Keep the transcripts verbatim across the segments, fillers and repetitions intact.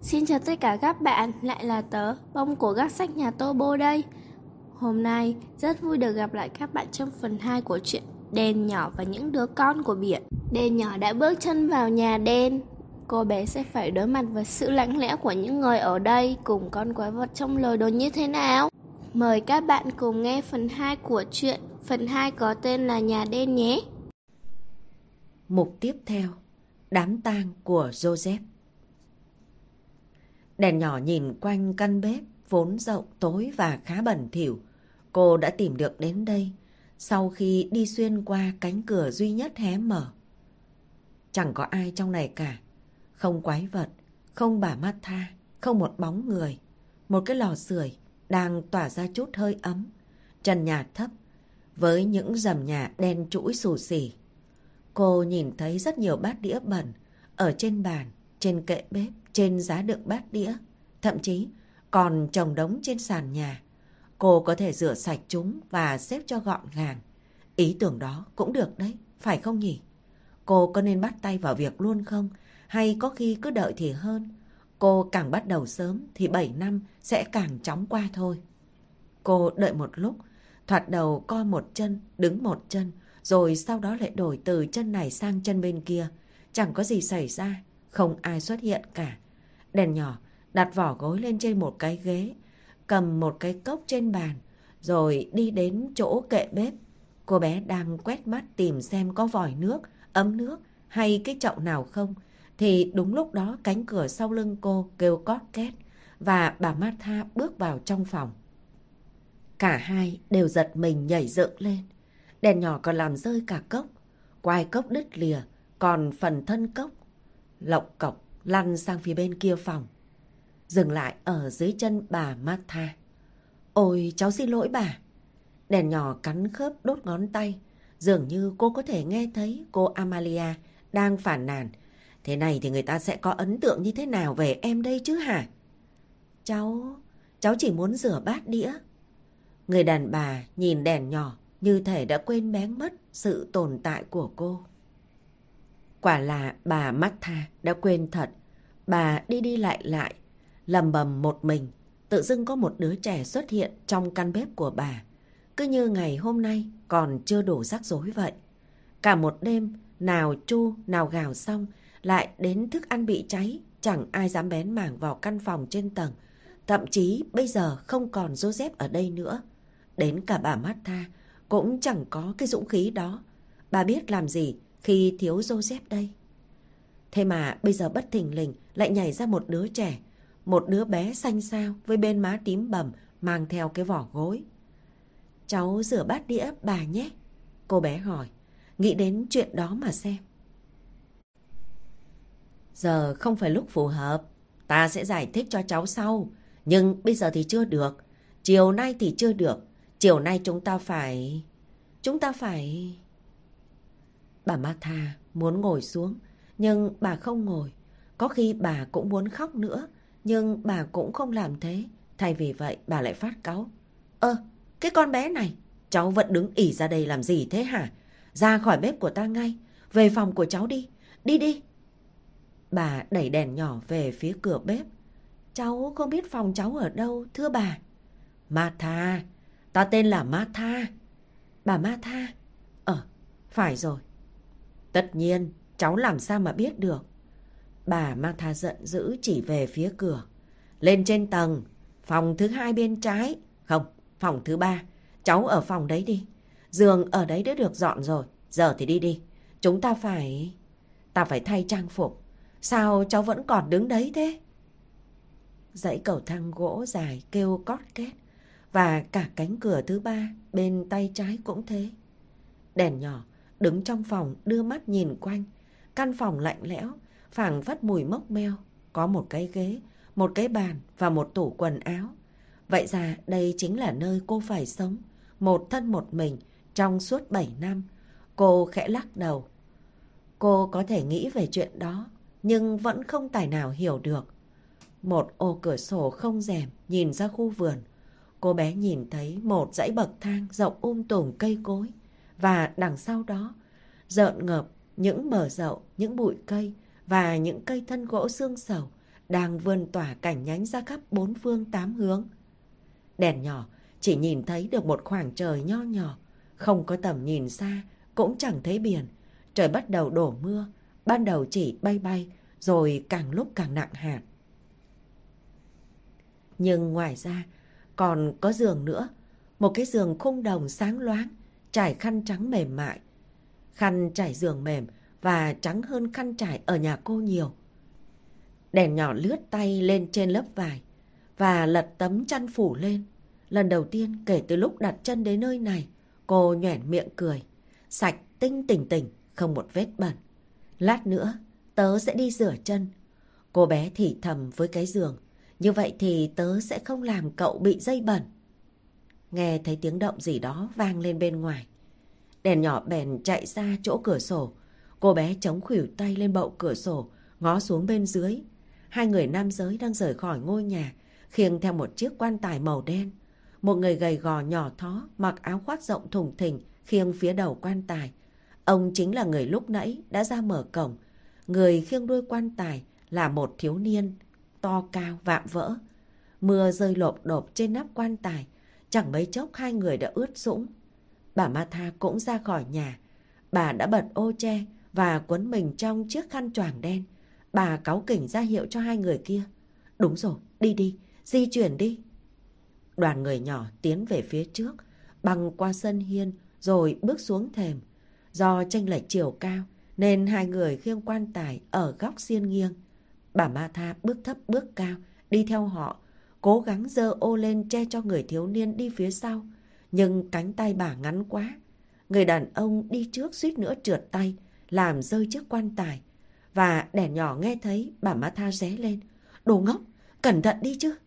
Xin chào tất cả các bạn, lại là tớ, Bông của Gác Sách Nhà Tobo đây. Hôm nay, rất vui được gặp lại các bạn trong phần hai của chuyện Đen nhỏ và những đứa con của biển. Đen nhỏ đã bước chân vào nhà đen. Cô bé sẽ phải đối mặt với sự lạnh lẽo của những người ở đây cùng con quái vật trong lời đồn như thế nào. Mời các bạn cùng nghe phần hai của chuyện. Phần hai có tên là Nhà Đen nhé. Mục tiếp theo, đám tang của Joseph. Đèn nhỏ nhìn quanh căn bếp vốn rộng tối và khá bẩn thỉu. Cô đã tìm được đến đây sau khi đi xuyên qua cánh cửa duy nhất hé mở. Chẳng có ai trong này cả. Không quái vật, không bà Martha, không một bóng người. Một cái lò sưởi đang tỏa ra chút hơi ấm. Trần nhà thấp với những rầm nhà đen trũi xù xì. Cô nhìn thấy rất nhiều bát đĩa bẩn ở trên bàn, trên kệ bếp, trên giá đựng bát đĩa, thậm chí còn chồng đống trên sàn nhà. Cô có thể rửa sạch chúng và xếp cho gọn gàng. Ý tưởng đó cũng được đấy, phải không nhỉ? Cô có nên bắt tay vào việc luôn không? Hay có khi cứ đợi thì hơn? Cô càng bắt đầu sớm thì bảy năm sẽ càng chóng qua thôi. Cô đợi một lúc, thoạt đầu co một chân, đứng một chân, rồi sau đó lại đổi từ chân này sang chân bên kia. Chẳng có gì xảy ra, không ai xuất hiện cả. Đèn nhỏ đặt vỏ gối lên trên một cái ghế, cầm một cái cốc trên bàn, rồi đi đến chỗ kệ bếp. Cô bé đang quét mắt tìm xem có vòi nước, ấm nước hay cái chậu nào không. Thì đúng lúc đó cánh cửa sau lưng cô kêu cót két và bà Martha bước vào trong phòng. Cả hai đều giật mình nhảy dựng lên. Đèn nhỏ còn làm rơi cả cốc. Quai cốc đứt lìa, còn phần thân cốc lộc cọc lăn sang phía bên kia phòng, dừng lại ở dưới chân bà Martha. Ôi, cháu xin lỗi bà. Đèn nhỏ cắn khớp đốt ngón tay. Dường như cô có thể nghe thấy cô Amalia đang phàn nàn. Thế này thì người ta sẽ có ấn tượng như thế nào về em đây chứ hả? Cháu, cháu chỉ muốn rửa bát đĩa. Người đàn bà nhìn đèn nhỏ như thể đã quên bén mất sự tồn tại của cô. Quả là bà Martha đã quên thật. Bà đi đi lại lại, lầm bầm một mình. Tự dưng có một đứa trẻ xuất hiện trong căn bếp của bà. Cứ như ngày hôm nay còn chưa đủ rắc rối vậy. Cả một đêm, nào chu, nào gào xong, lại đến thức ăn bị cháy. Chẳng ai dám bén mảng vào căn phòng trên tầng. Thậm chí bây giờ không còn Joseph ở đây nữa. Đến cả bà Martha cũng chẳng có cái dũng khí đó. Bà biết làm gì khi thiếu Joseph đây? Thế mà bây giờ bất thình lình lại nhảy ra một đứa trẻ. Một đứa bé xanh xao với bên má tím bầm mang theo cái vỏ gối. Cháu rửa bát đĩa bà nhé, cô bé hỏi. Nghĩ đến chuyện đó mà xem. Giờ không phải lúc phù hợp. Ta sẽ giải thích cho cháu sau. Nhưng bây giờ thì chưa được. Chiều nay thì chưa được. Chiều nay chúng ta phải... Chúng ta phải... Bà Martha muốn ngồi xuống, nhưng bà không ngồi. Có khi bà cũng muốn khóc nữa, nhưng bà cũng không làm thế. Thay vì vậy bà lại phát cáu. Ơ, cái con bé này, cháu vẫn đứng ỉ ra đây làm gì thế hả? Ra khỏi bếp của ta ngay, về phòng của cháu đi, đi đi. Bà đẩy đèn nhỏ về phía cửa bếp. Cháu không biết phòng cháu ở đâu, thưa bà. Martha, ta tên là Martha. Bà Martha? Ờ, phải rồi. Tất nhiên, cháu làm sao mà biết được. Bà Martha giận dữ chỉ về phía cửa. Lên trên tầng, phòng thứ hai bên trái. Không, phòng thứ ba. Cháu ở phòng đấy đi. Giường ở đấy đã được dọn rồi. Giờ thì đi đi. Chúng ta phải... Ta phải thay trang phục. Sao cháu vẫn còn đứng đấy thế? Dãy cầu thang gỗ dài kêu cót két. Và cả cánh cửa thứ ba bên tay trái cũng thế. Đèn nhỏ đứng trong phòng đưa mắt nhìn quanh. Căn phòng lạnh lẽo, phảng phất mùi mốc meo. Có một cái ghế, một cái bàn và một tủ quần áo. Vậy ra đây chính là nơi cô phải sống, một thân một mình, trong suốt bảy năm. Cô khẽ lắc đầu. Cô có thể nghĩ về chuyện đó, nhưng vẫn không tài nào hiểu được. Một ô cửa sổ không rèm nhìn ra khu vườn. Cô bé nhìn thấy một dãy bậc thang rộng um tùm cây cối. Và đằng sau đó, rợn ngợp những bờ rậu, những bụi cây và những cây thân gỗ xương sầu đang vươn tỏa cảnh nhánh ra khắp bốn phương tám hướng. Đèn nhỏ chỉ nhìn thấy được một khoảng trời nho nhỏ, không có tầm nhìn xa, cũng chẳng thấy biển. Trời bắt đầu đổ mưa, ban đầu chỉ bay bay, rồi càng lúc càng nặng hạt. Nhưng ngoài ra, còn có giường nữa, một cái giường khung đồng sáng loáng, trải khăn trắng mềm mại. Khăn trải giường mềm và trắng hơn khăn trải ở nhà cô nhiều. Đèn nhỏ lướt tay lên trên lớp vải và lật tấm chăn phủ lên. Lần đầu tiên kể từ lúc đặt chân đến nơi này, cô nhoẻn miệng cười. Sạch, tinh tỉnh tỉnh, không một vết bẩn. Lát nữa, tớ sẽ đi rửa chân. Cô bé thì thầm với cái giường. Như vậy thì tớ sẽ không làm cậu bị dây bẩn. Nghe thấy tiếng động gì đó vang lên bên ngoài. Đèn nhỏ bèn chạy ra chỗ cửa sổ. Cô bé chống khuỷu tay lên bậu cửa sổ, ngó xuống bên dưới. Hai người nam giới đang rời khỏi ngôi nhà, khiêng theo một chiếc quan tài màu đen. Một người gầy gò nhỏ thó, mặc áo khoác rộng thùng thình, khiêng phía đầu quan tài. Ông chính là người lúc nãy đã ra mở cổng. Người khiêng đuôi quan tài là một thiếu niên to cao vạm vỡ. Mưa rơi lộp độp trên nắp quan tài, chẳng mấy chốc hai người đã ướt sũng. Bà Martha cũng ra khỏi nhà. Bà đã bật ô che và quấn mình trong chiếc khăn choàng đen. Bà cáu kỉnh ra hiệu cho hai người kia. Đúng rồi, đi đi, di chuyển đi. Đoàn người nhỏ tiến về phía trước, băng qua sân hiên rồi bước xuống thềm. Do chênh lệch chiều cao nên hai người khiêng quan tài ở góc xiên nghiêng. Bà Martha bước thấp bước cao đi theo họ, cố gắng giơ ô lên che cho người thiếu niên đi phía sau. Nhưng cánh tay bà ngắn quá. Người đàn ông đi trước suýt nữa trượt tay, làm rơi chiếc quan tài. Và đèn nhỏ nghe thấy bà Martha ré lên. Đồ ngốc, cẩn thận đi chứ.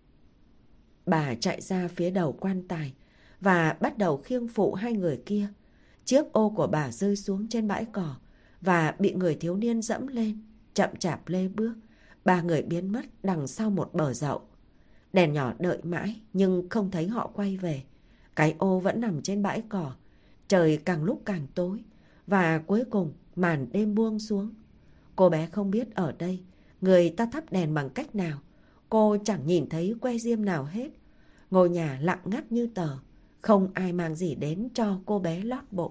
Bà chạy ra phía đầu quan tài và bắt đầu khiêng phụ hai người kia. Chiếc ô của bà rơi xuống trên bãi cỏ và bị người thiếu niên dẫm lên, chậm chạp lê bước. Ba người biến mất đằng sau một bờ dậu. Đèn nhỏ đợi mãi nhưng không thấy họ quay về. Cái ô vẫn nằm trên bãi cỏ. Trời càng lúc càng tối và cuối cùng màn đêm buông xuống. Cô bé không biết ở đây người ta thắp đèn bằng cách nào. Cô chẳng nhìn thấy que diêm nào hết. Ngôi nhà lặng ngắt như tờ. Không ai mang gì đến cho cô bé lót bụng.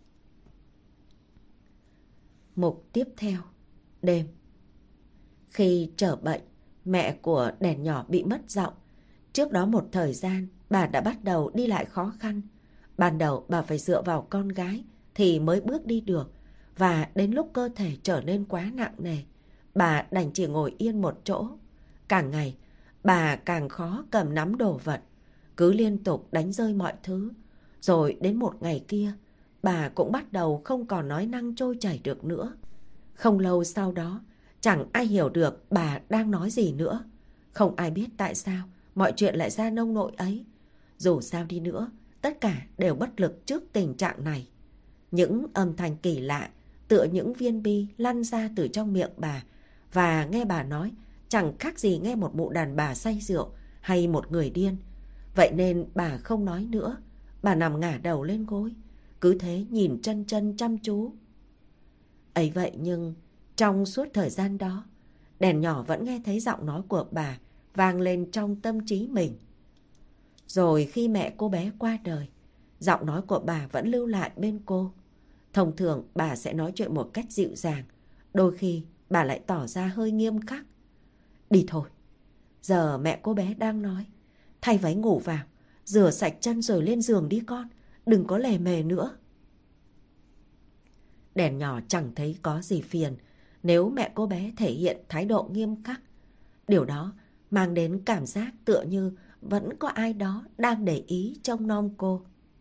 Mục tiếp theo. Đêm. Khi trở bệnh, mẹ của đèn nhỏ bị mất giọng. Trước đó một thời gian, bà đã bắt đầu đi lại khó khăn. Ban đầu bà phải dựa vào con gái thì mới bước đi được. Và đến lúc cơ thể trở nên quá nặng nề, bà đành chỉ ngồi yên một chỗ. Càng ngày, bà càng khó cầm nắm đồ vật, cứ liên tục đánh rơi mọi thứ. Rồi đến một ngày kia, bà cũng bắt đầu không còn nói năng trôi chảy được nữa. Không lâu sau đó, chẳng ai hiểu được bà đang nói gì nữa. Không ai biết tại sao mọi chuyện lại ra nông nỗi ấy. Dù sao đi nữa, tất cả đều bất lực trước tình trạng này. Những âm thanh kỳ lạ, tựa những viên bi lăn ra từ trong miệng bà, và nghe bà nói chẳng khác gì nghe một mụ đàn bà say rượu hay một người điên. Vậy nên bà không nói nữa. Bà nằm ngả đầu lên gối, cứ thế nhìn chân chân chăm chú. Ấy vậy nhưng trong suốt thời gian đó, đèn nhỏ vẫn nghe thấy giọng nói của bà vang lên trong tâm trí mình. Rồi khi mẹ cô bé qua đời, giọng nói của bà vẫn lưu lại bên cô. Thông thường bà sẽ nói chuyện một cách dịu dàng, đôi khi bà lại tỏ ra hơi nghiêm khắc. Đi thôi. Giờ mẹ cô bé đang nói. Thay váy ngủ vào, rửa sạch chân rồi lên giường đi con, đừng có lề mề nữa. Đèn nhỏ chẳng thấy có gì phiền nếu mẹ cô bé thể hiện thái độ nghiêm khắc. Điều đó mang đến cảm giác tựa như vẫn có ai đó đang để ý trông nom cô.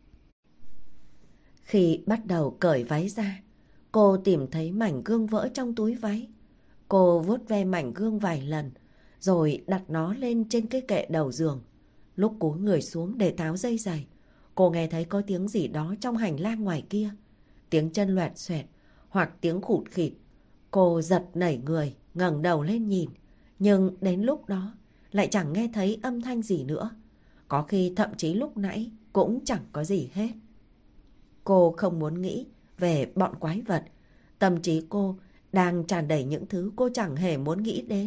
Khi bắt đầu cởi váy ra, cô tìm thấy mảnh gương vỡ trong túi váy. Cô vuốt ve mảnh gương vài lần, rồi đặt nó lên trên cái kệ đầu giường. Lúc cúi người xuống để tháo dây giày, cô nghe thấy có tiếng gì đó trong hành lang ngoài kia. Tiếng chân loẹt xoẹt hoặc tiếng khụt khịt. Cô giật nảy người, ngẩng đầu lên nhìn. Nhưng đến lúc đó lại chẳng nghe thấy âm thanh gì nữa. Có khi thậm chí lúc nãy cũng chẳng có gì hết. Cô không muốn nghĩ về bọn quái vật. Tâm trí cô đang tràn đầy những thứ cô chẳng hề muốn nghĩ đến.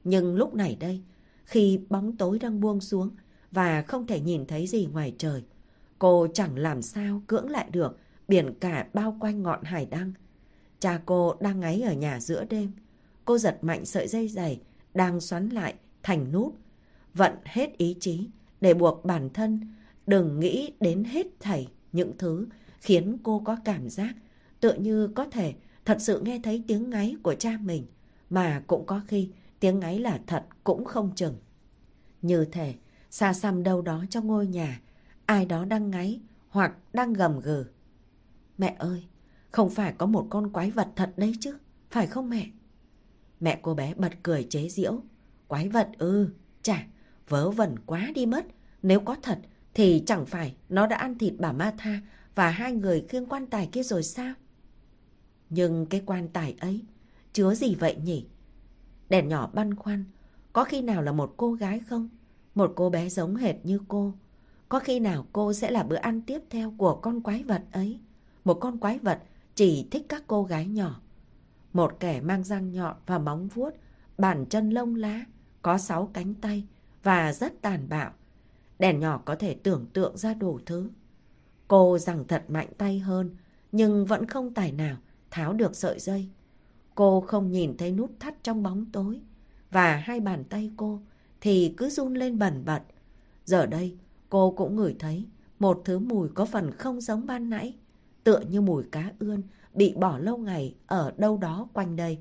Nhưng lúc này đây, khi bóng tối đang buông xuống và không thể nhìn thấy gì ngoài trời, cô chẳng làm sao cưỡng lại được biển cả bao quanh ngọn hải đăng. Cha cô đang ngáy ở nhà giữa đêm. Cô giật mạnh sợi dây giày đang xoắn lại thành nút, vận hết ý chí để buộc bản thân đừng nghĩ đến hết thảy những thứ khiến cô có cảm giác tựa như có thể thật sự nghe thấy tiếng ngáy của cha mình, mà cũng có khi tiếng ngáy là thật cũng không chừng. Như thể xa xăm đâu đó trong ngôi nhà, ai đó đang ngáy hoặc đang gầm gừ. Mẹ ơi, không phải có một con quái vật thật đấy chứ, phải không mẹ? Mẹ cô bé bật cười chế giễu. Quái vật ư? Chà, vớ vẩn quá đi mất. Nếu có thật thì chẳng phải nó đã ăn thịt bà Martha và hai người khiêng quan tài kia rồi sao? Nhưng cái quan tài ấy chứa gì vậy nhỉ? Đèn nhỏ băn khoăn. Có khi nào là một cô gái không? Một cô bé giống hệt như cô. Có khi nào cô sẽ là bữa ăn tiếp theo của con quái vật ấy? Một con quái vật chỉ thích các cô gái nhỏ. Một kẻ mang răng nhọn và móng vuốt, bàn chân lông lá, có sáu cánh tay và rất tàn bạo. Đèn nhỏ có thể tưởng tượng ra đủ thứ. Cô giằng thật mạnh tay hơn, nhưng vẫn không tài nào tháo được sợi dây. Cô không nhìn thấy nút thắt trong bóng tối, và hai bàn tay cô thì cứ run lên bần bật. Giờ đây, cô cũng ngửi thấy một thứ mùi có phần không giống ban nãy, tựa như mùi cá ươn bị bỏ lâu ngày ở đâu đó quanh đây.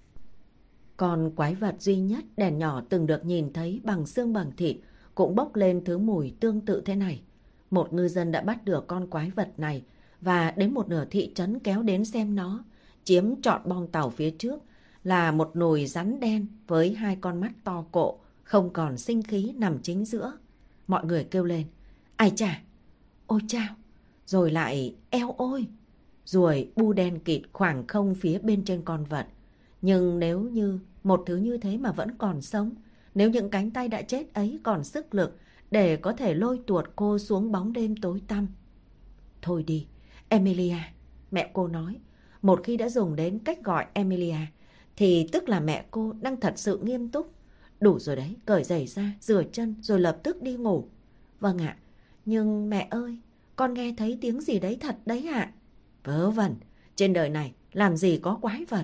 Còn quái vật duy nhất đèn nhỏ từng được nhìn thấy bằng xương bằng thịt cũng bốc lên thứ mùi tương tự thế này. Một ngư dân đã bắt được con quái vật này và đến một nửa thị trấn kéo đến xem nó. Chiếm trọn bong tàu phía trước là một nồi rắn đen với hai con mắt to cộ, không còn sinh khí nằm chính giữa. Mọi người kêu lên: ai chà, ôi chao, rồi lại eo ôi. Ruồi bu đen kịt khoảng không phía bên trên con vật. Nhưng nếu như một thứ như thế mà vẫn còn sống, nếu những cánh tay đã chết ấy còn sức lực để có thể lôi tuột cô xuống bóng đêm tối tăm. Thôi đi, Emilia, mẹ cô nói. Một khi đã dùng đến cách gọi Emilia, thì tức là mẹ cô đang thật sự nghiêm túc. Đủ rồi đấy, cởi giày ra, rửa chân rồi lập tức đi ngủ. Vâng ạ, nhưng mẹ ơi, con nghe thấy tiếng gì đấy thật đấy ạ. Vớ vẩn, trên đời này làm gì có quái vật.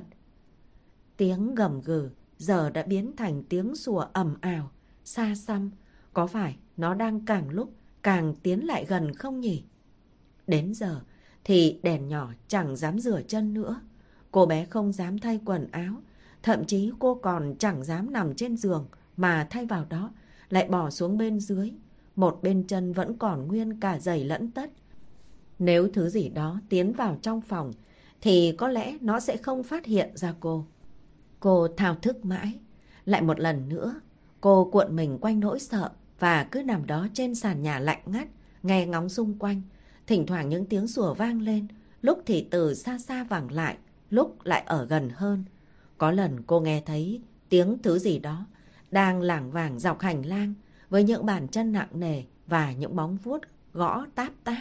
Tiếng gầm gừ giờ đã biến thành tiếng sủa ầm ào, xa xăm. Có phải nó đang càng lúc càng tiến lại gần không nhỉ? Đến giờ thì đèn nhỏ chẳng dám rửa chân nữa. Cô bé không dám thay quần áo. Thậm chí cô còn chẳng dám nằm trên giường, mà thay vào đó lại bỏ xuống bên dưới. Một bên chân vẫn còn nguyên cả giày lẫn tất. Nếu thứ gì đó tiến vào trong phòng thì có lẽ nó sẽ không phát hiện ra cô. Cô thao thức mãi. Lại một lần nữa, cô cuộn mình quanh nỗi sợ và cứ nằm đó trên sàn nhà lạnh ngắt, nghe ngóng xung quanh. Thỉnh thoảng những tiếng sủa vang lên, lúc thì từ xa xa vẳng lại, lúc lại ở gần hơn. Có lần cô nghe thấy tiếng thứ gì đó đang lảng vảng dọc hành lang với những bàn chân nặng nề và những móng vuốt gõ táp táp.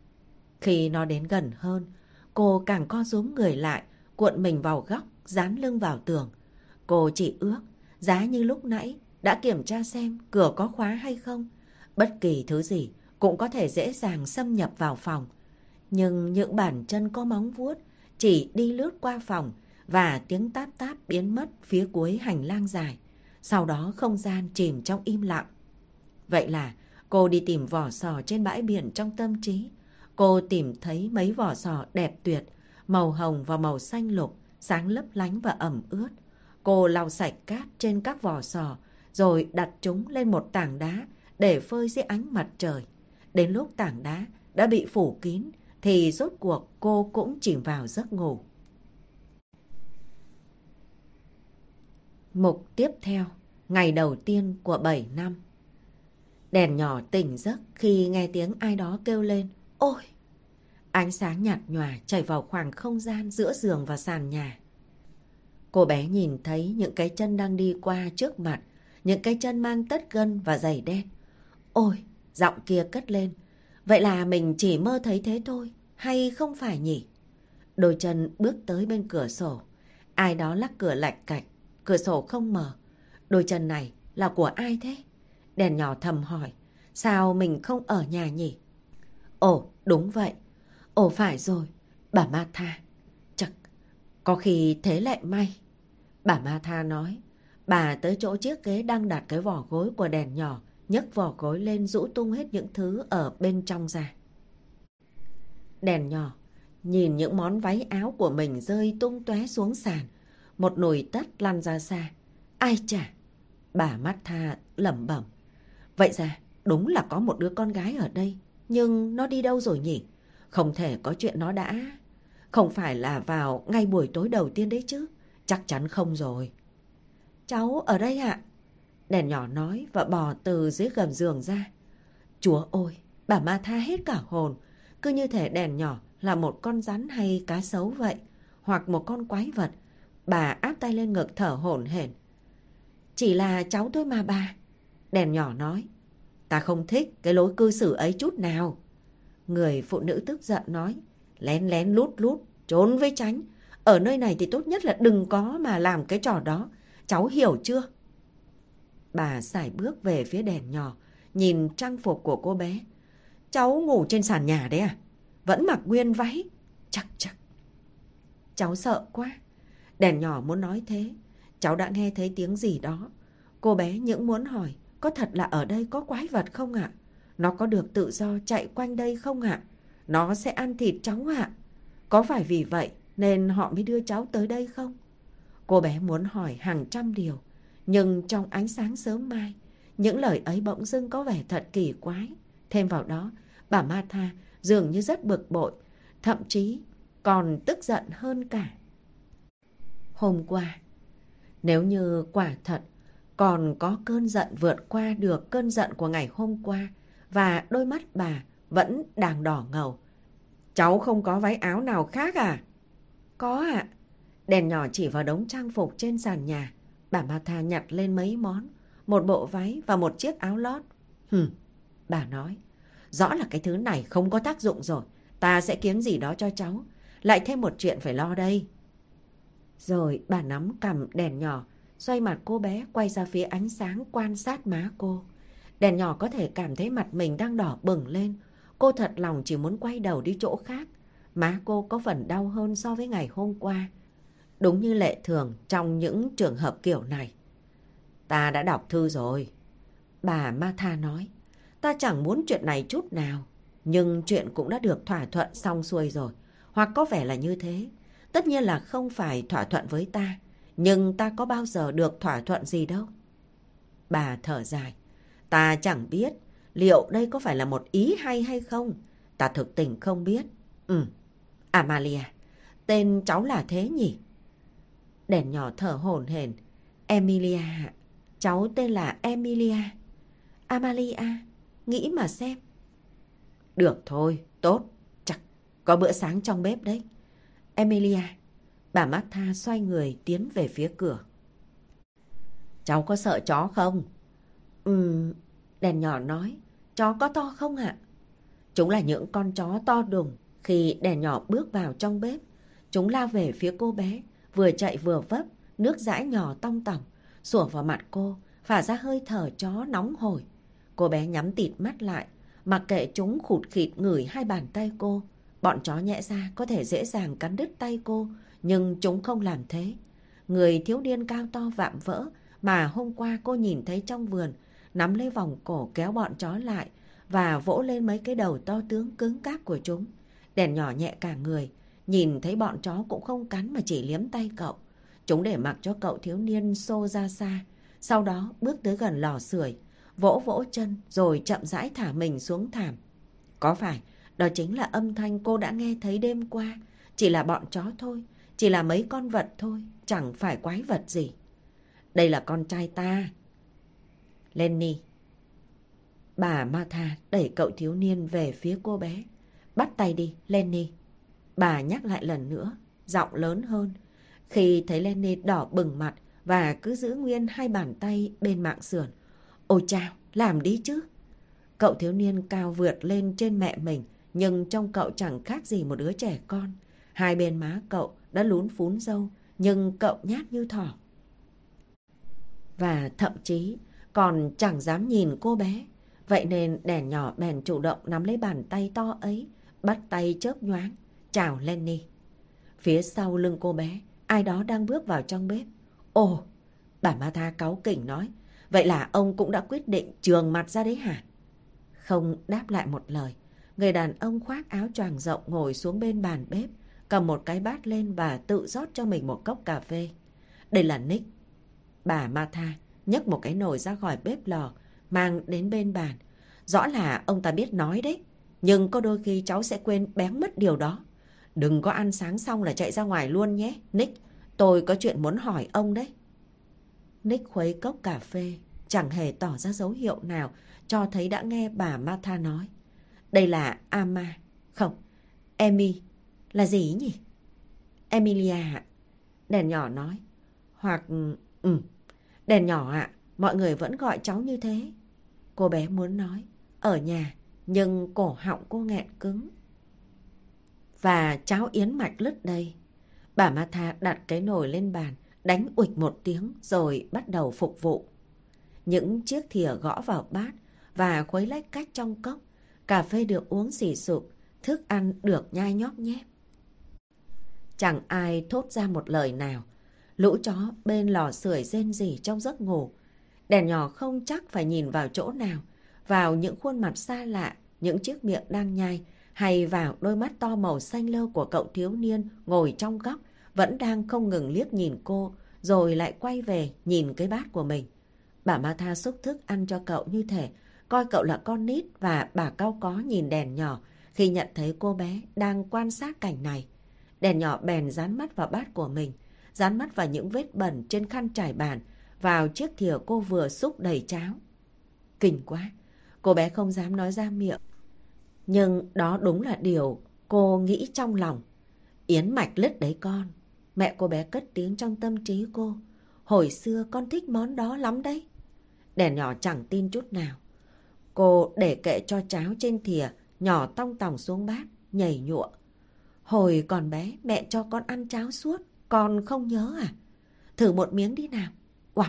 Khi nó đến gần hơn, cô càng co rúm người lại, cuộn mình vào góc, dán lưng vào tường. Cô chỉ ước, giá như lúc nãy đã kiểm tra xem cửa có khóa hay không. Bất kỳ thứ gì cũng có thể dễ dàng xâm nhập vào phòng. Nhưng những bàn chân có móng vuốt chỉ đi lướt qua phòng và tiếng táp táp biến mất phía cuối hành lang dài. Sau đó không gian chìm trong im lặng. Vậy là cô đi tìm vỏ sò trên bãi biển trong tâm trí. Cô tìm thấy mấy vỏ sò đẹp tuyệt, màu hồng và màu xanh lục, sáng lấp lánh và ẩm ướt. Cô lau sạch cát trên các vỏ sò, rồi đặt chúng lên một tảng đá để phơi dưới ánh mặt trời. Đến lúc tảng đá đã bị phủ kín, thì rốt cuộc cô cũng chìm vào giấc ngủ. Mục tiếp theo, ngày đầu tiên của bảy năm. Đèn nhỏ tỉnh giấc khi nghe tiếng ai đó kêu lên: ôi! Ánh sáng nhạt nhòa chảy vào khoảng không gian giữa giường và sàn nhà. Cô bé nhìn thấy những cái chân đang đi qua trước mặt, những cái chân mang tất gân và giày đen. Ôi! Giọng kia cất lên. Vậy là mình chỉ mơ thấy thế thôi, hay không phải nhỉ? Đôi chân bước tới bên cửa sổ. Ai đó lắc cửa lạch cạch, cửa sổ không mở. Đôi chân này là của ai thế? Đèn nhỏ thầm hỏi. Sao mình không ở nhà nhỉ? Ồ, đúng vậy. Ồ, phải rồi, bà Martha. Chắc, có khi thế lại may. Bà Martha nói. Bà tới chỗ chiếc ghế đang đặt cái vỏ gối của đèn nhỏ, nhấc vỏ gối lên rũ tung hết những thứ ở bên trong ra. Đèn nhỏ nhìn những món váy áo của mình rơi tung tóe xuống sàn. Một nồi tất lăn ra xa. Ai chà, bà Martha lẩm bẩm. Vậy ra đúng là có một đứa con gái ở đây. Nhưng nó đi đâu rồi nhỉ? Không thể có chuyện nó đã... Không phải là vào ngay buổi tối đầu tiên đấy chứ? Chắc chắn không rồi. Cháu ở đây ạ. Đèn nhỏ nói và bò từ dưới gầm giường ra. Chúa ơi, bà Martha hết cả hồn. Cứ như thể đèn nhỏ là một con rắn hay cá sấu vậy, hoặc một con quái vật. Bà áp tay lên ngực thở hổn hển. Chỉ là cháu thôi mà bà. Đèn nhỏ nói. Ta không thích cái lối cư xử ấy chút nào. Người phụ nữ tức giận nói. Lén lén lút lút, trốn với tránh. Ở nơi này thì tốt nhất là đừng có mà làm cái trò đó. Cháu hiểu chưa? Bà sải bước về phía đèn nhỏ, nhìn trang phục của cô bé. Cháu ngủ trên sàn nhà đấy à? Vẫn mặc nguyên váy? Chắc chắc. Cháu sợ quá. Đèn nhỏ muốn nói thế. Cháu đã nghe thấy tiếng gì đó. Cô bé những muốn hỏi, có thật là ở đây có quái vật không ạ? Nó có được tự do chạy quanh đây không ạ? Nó sẽ ăn thịt cháu ạ? Có phải vì vậy nên họ mới đưa cháu tới đây không? Cô bé muốn hỏi hàng trăm điều. Nhưng trong ánh sáng sớm mai, những lời ấy bỗng dưng có vẻ thật kỳ quái. Thêm vào đó, bà Martha dường như rất bực bội, thậm chí còn tức giận hơn cả. Hôm qua, nếu như quả thật còn có cơn giận vượt qua được cơn giận của ngày hôm qua, và đôi mắt bà vẫn đang đỏ ngầu. Cháu không có váy áo nào khác à? Có ạ. À. Đèn nhỏ chỉ vào đống trang phục trên sàn nhà. Bà Martha nhặt lên mấy món, một bộ váy và một chiếc áo lót. Hừm, bà nói. Rõ là cái thứ này không có tác dụng rồi. Ta sẽ kiếm gì đó cho cháu. Lại thêm một chuyện phải lo đây. Rồi bà nắm cằm đèn nhỏ, xoay mặt cô bé quay ra phía ánh sáng quan sát má cô. Đèn nhỏ có thể cảm thấy mặt mình đang đỏ bừng lên. Cô thật lòng chỉ muốn quay đầu đi chỗ khác. Má cô có phần đau hơn so với ngày hôm qua. Đúng như lệ thường trong những trường hợp kiểu này. Ta đã đọc thư rồi. Bà Martha nói. Ta chẳng muốn chuyện này chút nào. Nhưng chuyện cũng đã được thỏa thuận xong xuôi rồi. Hoặc có vẻ là như thế. Tất nhiên là không phải thỏa thuận với ta. Nhưng ta có bao giờ được thỏa thuận gì đâu. Bà thở dài. Ta chẳng biết liệu đây có phải là một ý hay hay không. Ta thực tình không biết. Ừ, Amalia. Tên cháu là thế nhỉ? Đèn nhỏ thở hổn hển. Emilia. Cháu tên là Emilia. Amalia. Nghĩ mà xem. Được thôi, tốt. Chắc có bữa sáng trong bếp đấy. Emilia. Bà Martha xoay người tiến về phía cửa. Cháu có sợ chó không? Ừm, đèn nhỏ nói. Chó có to không ạ? Chúng là những con chó to đùng. Khi đèn nhỏ bước vào trong bếp, chúng lao về phía cô bé, vừa chạy vừa vấp, nước dãi nhỏ tong tỏng, sủa vào mặt cô, phả ra hơi thở chó nóng hổi. Cô bé nhắm tịt mắt lại, mặc kệ chúng khụt khịt ngửi hai bàn tay cô. Bọn chó nhẹ ra có thể dễ dàng cắn đứt tay cô, nhưng chúng không làm thế. Người thiếu niên cao to vạm vỡ mà hôm qua cô nhìn thấy trong vườn, nắm lấy vòng cổ kéo bọn chó lại và vỗ lên mấy cái đầu to tướng cứng cáp của chúng. Đèn nhỏ nhẹ cả người, nhìn thấy bọn chó cũng không cắn mà chỉ liếm tay cậu. Chúng để mặc cho cậu thiếu niên xô ra xa, sau đó bước tới gần lò sưởi, vỗ vỗ chân rồi chậm rãi thả mình xuống thảm. Có phải đó chính là âm thanh cô đã nghe thấy đêm qua? Chỉ là bọn chó thôi, chỉ là mấy con vật thôi, chẳng phải quái vật gì. Đây là con trai ta. Lenny. Bà Martha đẩy cậu thiếu niên về phía cô bé. Bắt tay đi, Lenny. Bà nhắc lại lần nữa, giọng lớn hơn. Khi thấy Lenny đỏ bừng mặt và cứ giữ nguyên hai bàn tay bên mạng sườn. Ôi chao, làm đi chứ. Cậu thiếu niên cao vượt lên trên mẹ mình, nhưng trông cậu chẳng khác gì một đứa trẻ con. Hai bên má cậu đã lún phún râu, nhưng cậu nhát như thỏ. và thậm chí còn chẳng dám nhìn cô bé. Vậy nên đèn nhỏ bèn chủ động nắm lấy bàn tay to ấy, bắt tay chớp nhoáng, chào Lenny. Phía sau lưng cô bé, ai đó đang bước vào trong bếp. Ồ, bà Martha cáu kỉnh nói, vậy là ông cũng đã quyết định trường mặt ra đấy hả? Không đáp lại một lời, người đàn ông khoác áo choàng rộng ngồi xuống bên bàn bếp, cầm một cái bát lên và tự rót cho mình một cốc cà phê. Đây là Nick. Bà Martha nhấc một cái nồi ra khỏi bếp lò, mang đến bên bàn. Rõ là ông ta biết nói đấy, nhưng có đôi khi cháu sẽ quên bén mất điều đó. Đừng có ăn sáng xong là chạy ra ngoài luôn nhé, Nick. Tôi có chuyện muốn hỏi ông đấy. Nick khuấy cốc cà phê, chẳng hề tỏ ra dấu hiệu nào cho thấy đã nghe bà Martha nói. Đây là Ama. Không, Amy. Là gì nhỉ? Emilia ạ. Đèn nhỏ nói. Hoặc... Ừ, đèn nhỏ ạ. Mọi người vẫn gọi cháu như thế. Cô bé muốn nói ở nhà, nhưng cổ họng cô nghẹn cứng. Và cháo yến mạch lứt đây. Bà Martha đặt cái nồi lên bàn, đánh uịch một tiếng rồi bắt đầu phục vụ. Những chiếc thìa gõ vào bát và khuấy lách cách trong cốc. Cà phê được uống xì sụp, thức ăn được nhai nhóp nhép. Chẳng ai thốt ra một lời nào. Lũ chó bên lò sưởi rên rỉ trong giấc ngủ. Đèn nhỏ không chắc phải nhìn vào chỗ nào, vào những khuôn mặt xa lạ, những chiếc miệng đang nhai, hay vào đôi mắt to màu xanh lơ của cậu thiếu niên ngồi trong góc, vẫn đang không ngừng liếc nhìn cô, rồi lại quay về nhìn cái bát của mình. Bà Martha xúc thức ăn cho cậu như thể coi cậu là con nít, và bà cau có nhìn đèn nhỏ khi nhận thấy cô bé đang quan sát cảnh này. Đèn nhỏ bèn dán mắt vào bát của mình, dán mắt vào những vết bẩn trên khăn trải bàn, vào chiếc thìa cô vừa xúc đầy cháo. Kinh quá, cô bé không dám nói ra miệng. Nhưng đó đúng là điều cô nghĩ trong lòng. Yến mạch lứt đấy con. Mẹ cô bé cất tiếng trong tâm trí cô. Hồi xưa con thích món đó lắm đấy. Đèn nhỏ chẳng tin chút nào. Cô để kệ cho cháo trên thìa, nhỏ tong tòng xuống bát, nhảy nhụa. Hồi còn bé mẹ cho con ăn cháo suốt, con không nhớ à? Thử một miếng đi nào. Oằm!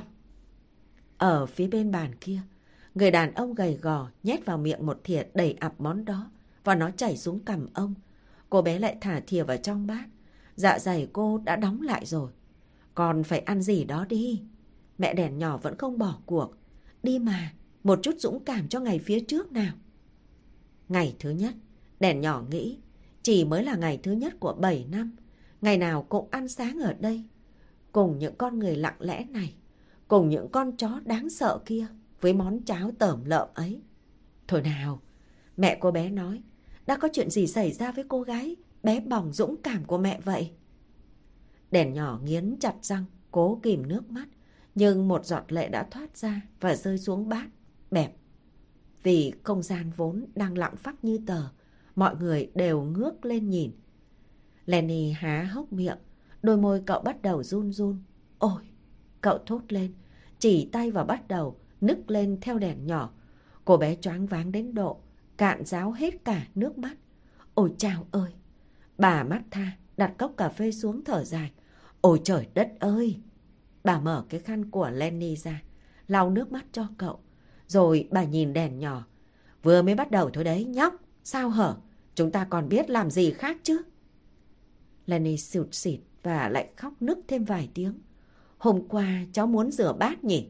Ở phía bên bàn kia, người đàn ông gầy gò nhét vào miệng một thìa đầy ắp món đó, và nó chảy xuống cằm ông. Cô bé lại thả thìa vào trong bát. Dạ dày cô đã đóng lại rồi. Con phải ăn gì đó đi. Mẹ đèn nhỏ vẫn không bỏ cuộc. Đi mà, một chút dũng cảm cho ngày phía trước nào. Ngày thứ nhất, đèn nhỏ nghĩ, chỉ mới là ngày thứ nhất của bảy năm. Ngày nào cũng ăn sáng ở đây, cùng những con người lặng lẽ này, cùng những con chó đáng sợ kia, với món cháo tởm lợm ấy. Thôi nào, mẹ cô bé nói, đã có chuyện gì xảy ra với cô gái bé bỏng dũng cảm của mẹ vậy? Đèn nhỏ nghiến chặt răng, cố kìm nước mắt, nhưng một giọt lệ đã thoát ra và rơi xuống bát, bẹp. Vì không gian vốn đang lặng phắc như tờ, mọi người đều ngước lên nhìn. Lenny há hốc miệng, đôi môi cậu bắt đầu run run. Ôi! Cậu thốt lên, chỉ tay vào bắt đầu, nức lên theo đèn nhỏ. Cô bé choáng váng đến độ, cạn ráo hết cả nước mắt. Ôi chao ơi! Bà Martha đặt cốc cà phê xuống thở dài. Ôi trời đất ơi! Bà mở cái khăn của Lenny ra, lau nước mắt cho cậu. Rồi bà nhìn đèn nhỏ. Vừa mới bắt đầu thôi đấy nhóc, sao hở? Chúng ta còn biết làm gì khác chứ? Lenny sụt sịt và lại khóc nức thêm vài tiếng. Hôm qua cháu muốn rửa bát nhỉ?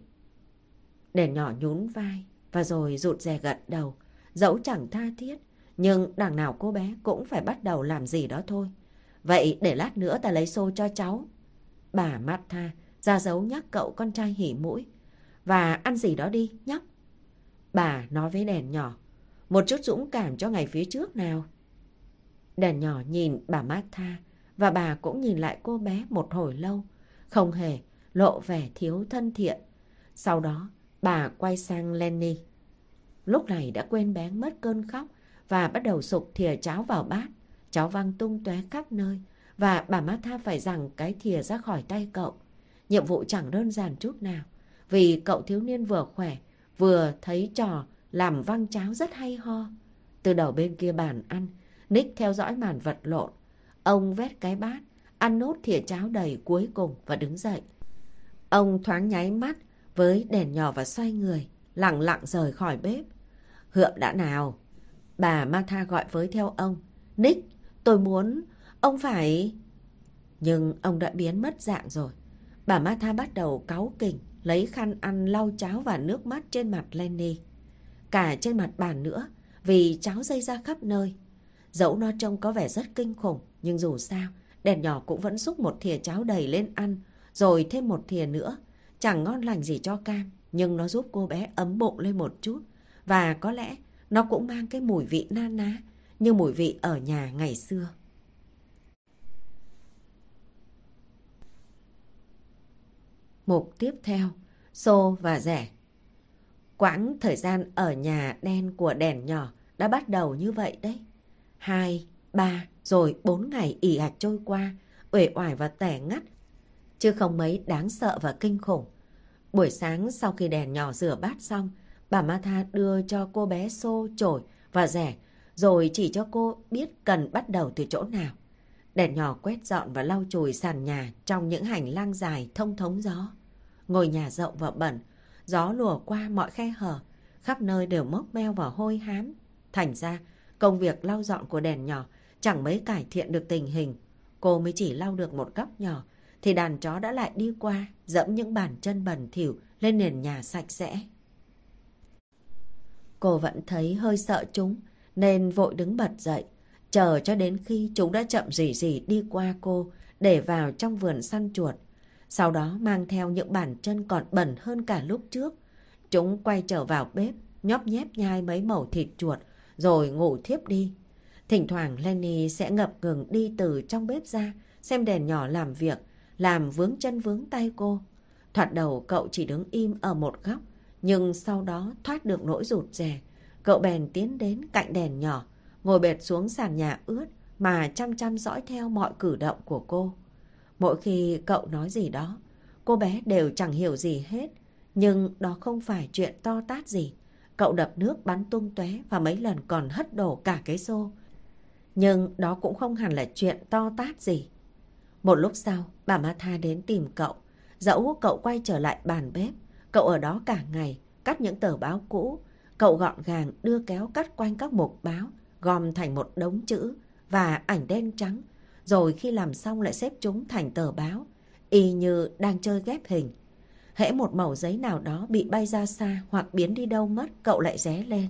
Đèn nhỏ nhún vai và rồi rụt rè gật đầu. Dẫu chẳng tha thiết, nhưng đằng nào cô bé cũng phải bắt đầu làm gì đó thôi. Vậy để lát nữa ta lấy xô cho cháu. Bà Martha ra dấu nhắc cậu con trai hỉ mũi. Và ăn gì đó đi nhóc. Bà nói với đèn nhỏ, một chút dũng cảm cho ngày phía trước nào. Đèn nhỏ nhìn bà Martha và bà cũng nhìn lại cô bé một hồi lâu, không hề lộ vẻ thiếu thân thiện. Sau đó bà quay sang Lenny. Lúc này đã quên bén mất cơn khóc và bắt đầu sục thìa cháo vào bát. Cháo văng tung tóe khắp nơi và bà Martha phải giằng cái thìa ra khỏi tay cậu. Nhiệm vụ chẳng đơn giản chút nào, vì cậu thiếu niên vừa khỏe vừa thấy trò làm văng cháo rất hay ho. Từ đầu bên kia bàn ăn, Nick theo dõi màn vật lộn. Ông vét cái bát, ăn nốt thìa cháo đầy cuối cùng và đứng dậy. Ông thoáng nháy mắt với đèn nhỏ và xoay người, lặng lặng rời khỏi bếp. Hượm đã nào. Bà Martha gọi với theo ông. Nick, tôi muốn... Ông phải... Nhưng ông đã biến mất dạng rồi. Bà Martha bắt đầu cáu kỉnh, lấy khăn ăn lau cháo và nước mắt trên mặt Lenny. Cả trên mặt bà nữa, vì cháo dây ra khắp nơi. Dẫu nó trông có vẻ rất kinh khủng, nhưng dù sao, đèn nhỏ cũng vẫn xúc một thìa cháo đầy lên ăn, rồi thêm một thìa nữa. Chẳng ngon lành gì cho Cam, nhưng nó giúp cô bé ấm bụng lên một chút. Và có lẽ nó cũng mang cái mùi vị na ná, như mùi vị ở nhà ngày xưa. Mục tiếp theo, Xô và Rẻ. Quãng thời gian ở nhà đen của đèn nhỏ đã bắt đầu như vậy đấy. Hai, ba, rồi bốn ngày ì ạch trôi qua, uể oải và tẻ ngắt, chứ không mấy đáng sợ và kinh khủng. Buổi sáng sau khi đèn nhỏ rửa bát xong, bà Martha đưa cho cô bé xô, chổi và Rẻ, rồi chỉ cho cô biết cần bắt đầu từ chỗ nào. Đèn nhỏ quét dọn và lau chùi sàn nhà trong những hành lang dài thông thống gió. Ngôi nhà rộng và bẩn, gió lùa qua mọi khe hở, khắp nơi đều mốc meo và hôi hám. Thành ra, công việc lau dọn của đèn nhỏ chẳng mấy cải thiện được tình hình. Cô mới chỉ lau được một góc nhỏ, thì đàn chó đã lại đi qua, dẫm những bàn chân bẩn thỉu lên nền nhà sạch sẽ. Cô vẫn thấy hơi sợ chúng, nên vội đứng bật dậy, chờ cho đến khi chúng đã chậm rì rì đi qua cô, để vào trong vườn săn chuột. Sau đó mang theo những bàn chân còn bẩn hơn cả lúc trước. Chúng quay trở vào bếp, nhóp nhép nhai mấy mẩu thịt chuột, rồi ngủ thiếp đi. Thỉnh thoảng Lenny sẽ ngập ngừng đi từ trong bếp ra, xem đèn nhỏ làm việc, làm vướng chân vướng tay cô. Thoạt đầu cậu chỉ đứng im ở một góc, nhưng sau đó thoát được nỗi rụt rè. Cậu bèn tiến đến cạnh đèn nhỏ, ngồi bệt xuống sàn nhà ướt mà chăm chăm dõi theo mọi cử động của cô. Mỗi khi cậu nói gì đó, cô bé đều chẳng hiểu gì hết. Nhưng đó không phải chuyện to tát gì. Cậu đập nước bắn tung tóe và mấy lần còn hất đổ cả cái xô. Nhưng đó cũng không hẳn là chuyện to tát gì. Một lúc sau, bà Martha đến tìm cậu. Dẫu cậu quay trở lại bàn bếp, cậu ở đó cả ngày, cắt những tờ báo cũ. Cậu gọn gàng đưa kéo cắt quanh các mục báo, gom thành một đống chữ và ảnh đen trắng. Rồi khi làm xong lại xếp chúng thành tờ báo, y như đang chơi ghép hình. Hễ một mẩu giấy nào đó bị bay ra xa hoặc biến đi đâu mất, cậu lại ré lên.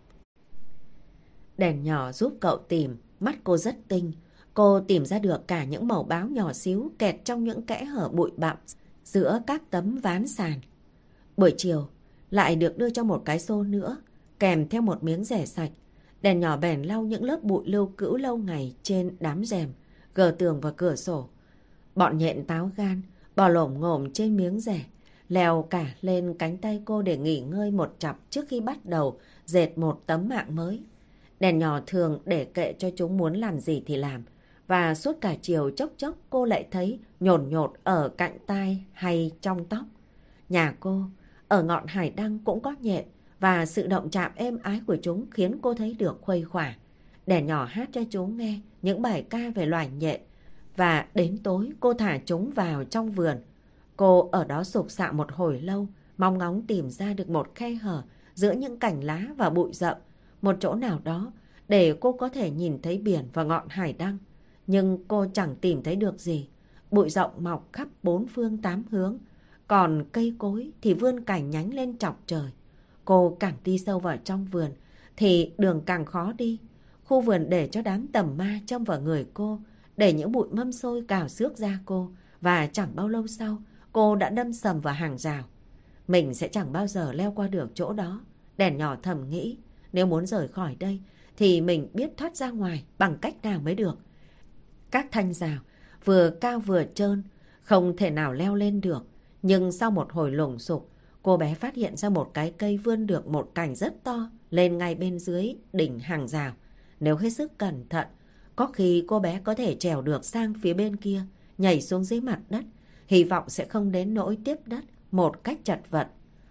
Đèn nhỏ giúp cậu tìm, mắt cô rất tinh. Cô tìm ra được cả những mẩu báo nhỏ xíu kẹt trong những kẽ hở bụi bặm giữa các tấm ván sàn. Buổi chiều, lại được đưa cho một cái xô nữa, kèm theo một miếng rẻ sạch. Đèn nhỏ bèn lau những lớp bụi lưu cữu lâu ngày trên đám rèm, gờ tường và cửa sổ. Bọn nhện táo gan bò lổm ngổm trên miếng rẻ, leo cả lên cánh tay cô để nghỉ ngơi một chặp trước khi bắt đầu dệt một tấm mạng mới. Đèn nhỏ thường để kệ cho chúng muốn làm gì thì làm, và suốt cả chiều chốc chốc cô lại thấy nhồn nhột ở cạnh tai hay trong tóc. Nhà cô, ở ngọn hải đăng cũng có nhện, và sự động chạm êm ái của chúng khiến cô thấy được khuây khỏa. Đèn nhỏ hát cho chúng nghe những bài ca về loài nhện, và đến tối cô thả chúng vào trong vườn. Cô ở đó sục sạo một hồi lâu, mong ngóng tìm ra được một khe hở giữa những cành lá và bụi rậm, một chỗ nào đó để cô có thể nhìn thấy biển và ngọn hải đăng. Nhưng cô chẳng tìm thấy được gì. Bụi rậm mọc khắp bốn phương tám hướng, còn cây cối thì vươn cành nhánh lên chọc trời. Cô càng đi sâu vào trong vườn thì đường càng khó đi. Khu vườn để cho đám tầm ma trông vào người cô, để những bụi mâm xôi cào xước da cô, và chẳng bao lâu sau cô đã đâm sầm vào hàng rào. Mình sẽ chẳng bao giờ leo qua được chỗ đó. Đèn nhỏ thầm nghĩ, nếu muốn rời khỏi đây thì mình biết thoát ra ngoài bằng cách nào mới được. Các thanh rào vừa cao vừa trơn, không thể nào leo lên được. Nhưng sau một hồi lùng sục, cô bé phát hiện ra một cái cây vươn được một cành rất to lên ngay bên dưới đỉnh hàng rào. Nếu hết sức cẩn thận, có khi cô bé có thể trèo được sang phía bên kia, nhảy xuống dưới mặt đất, hy vọng sẽ không đến nỗi tiếp đất một cách chật vật.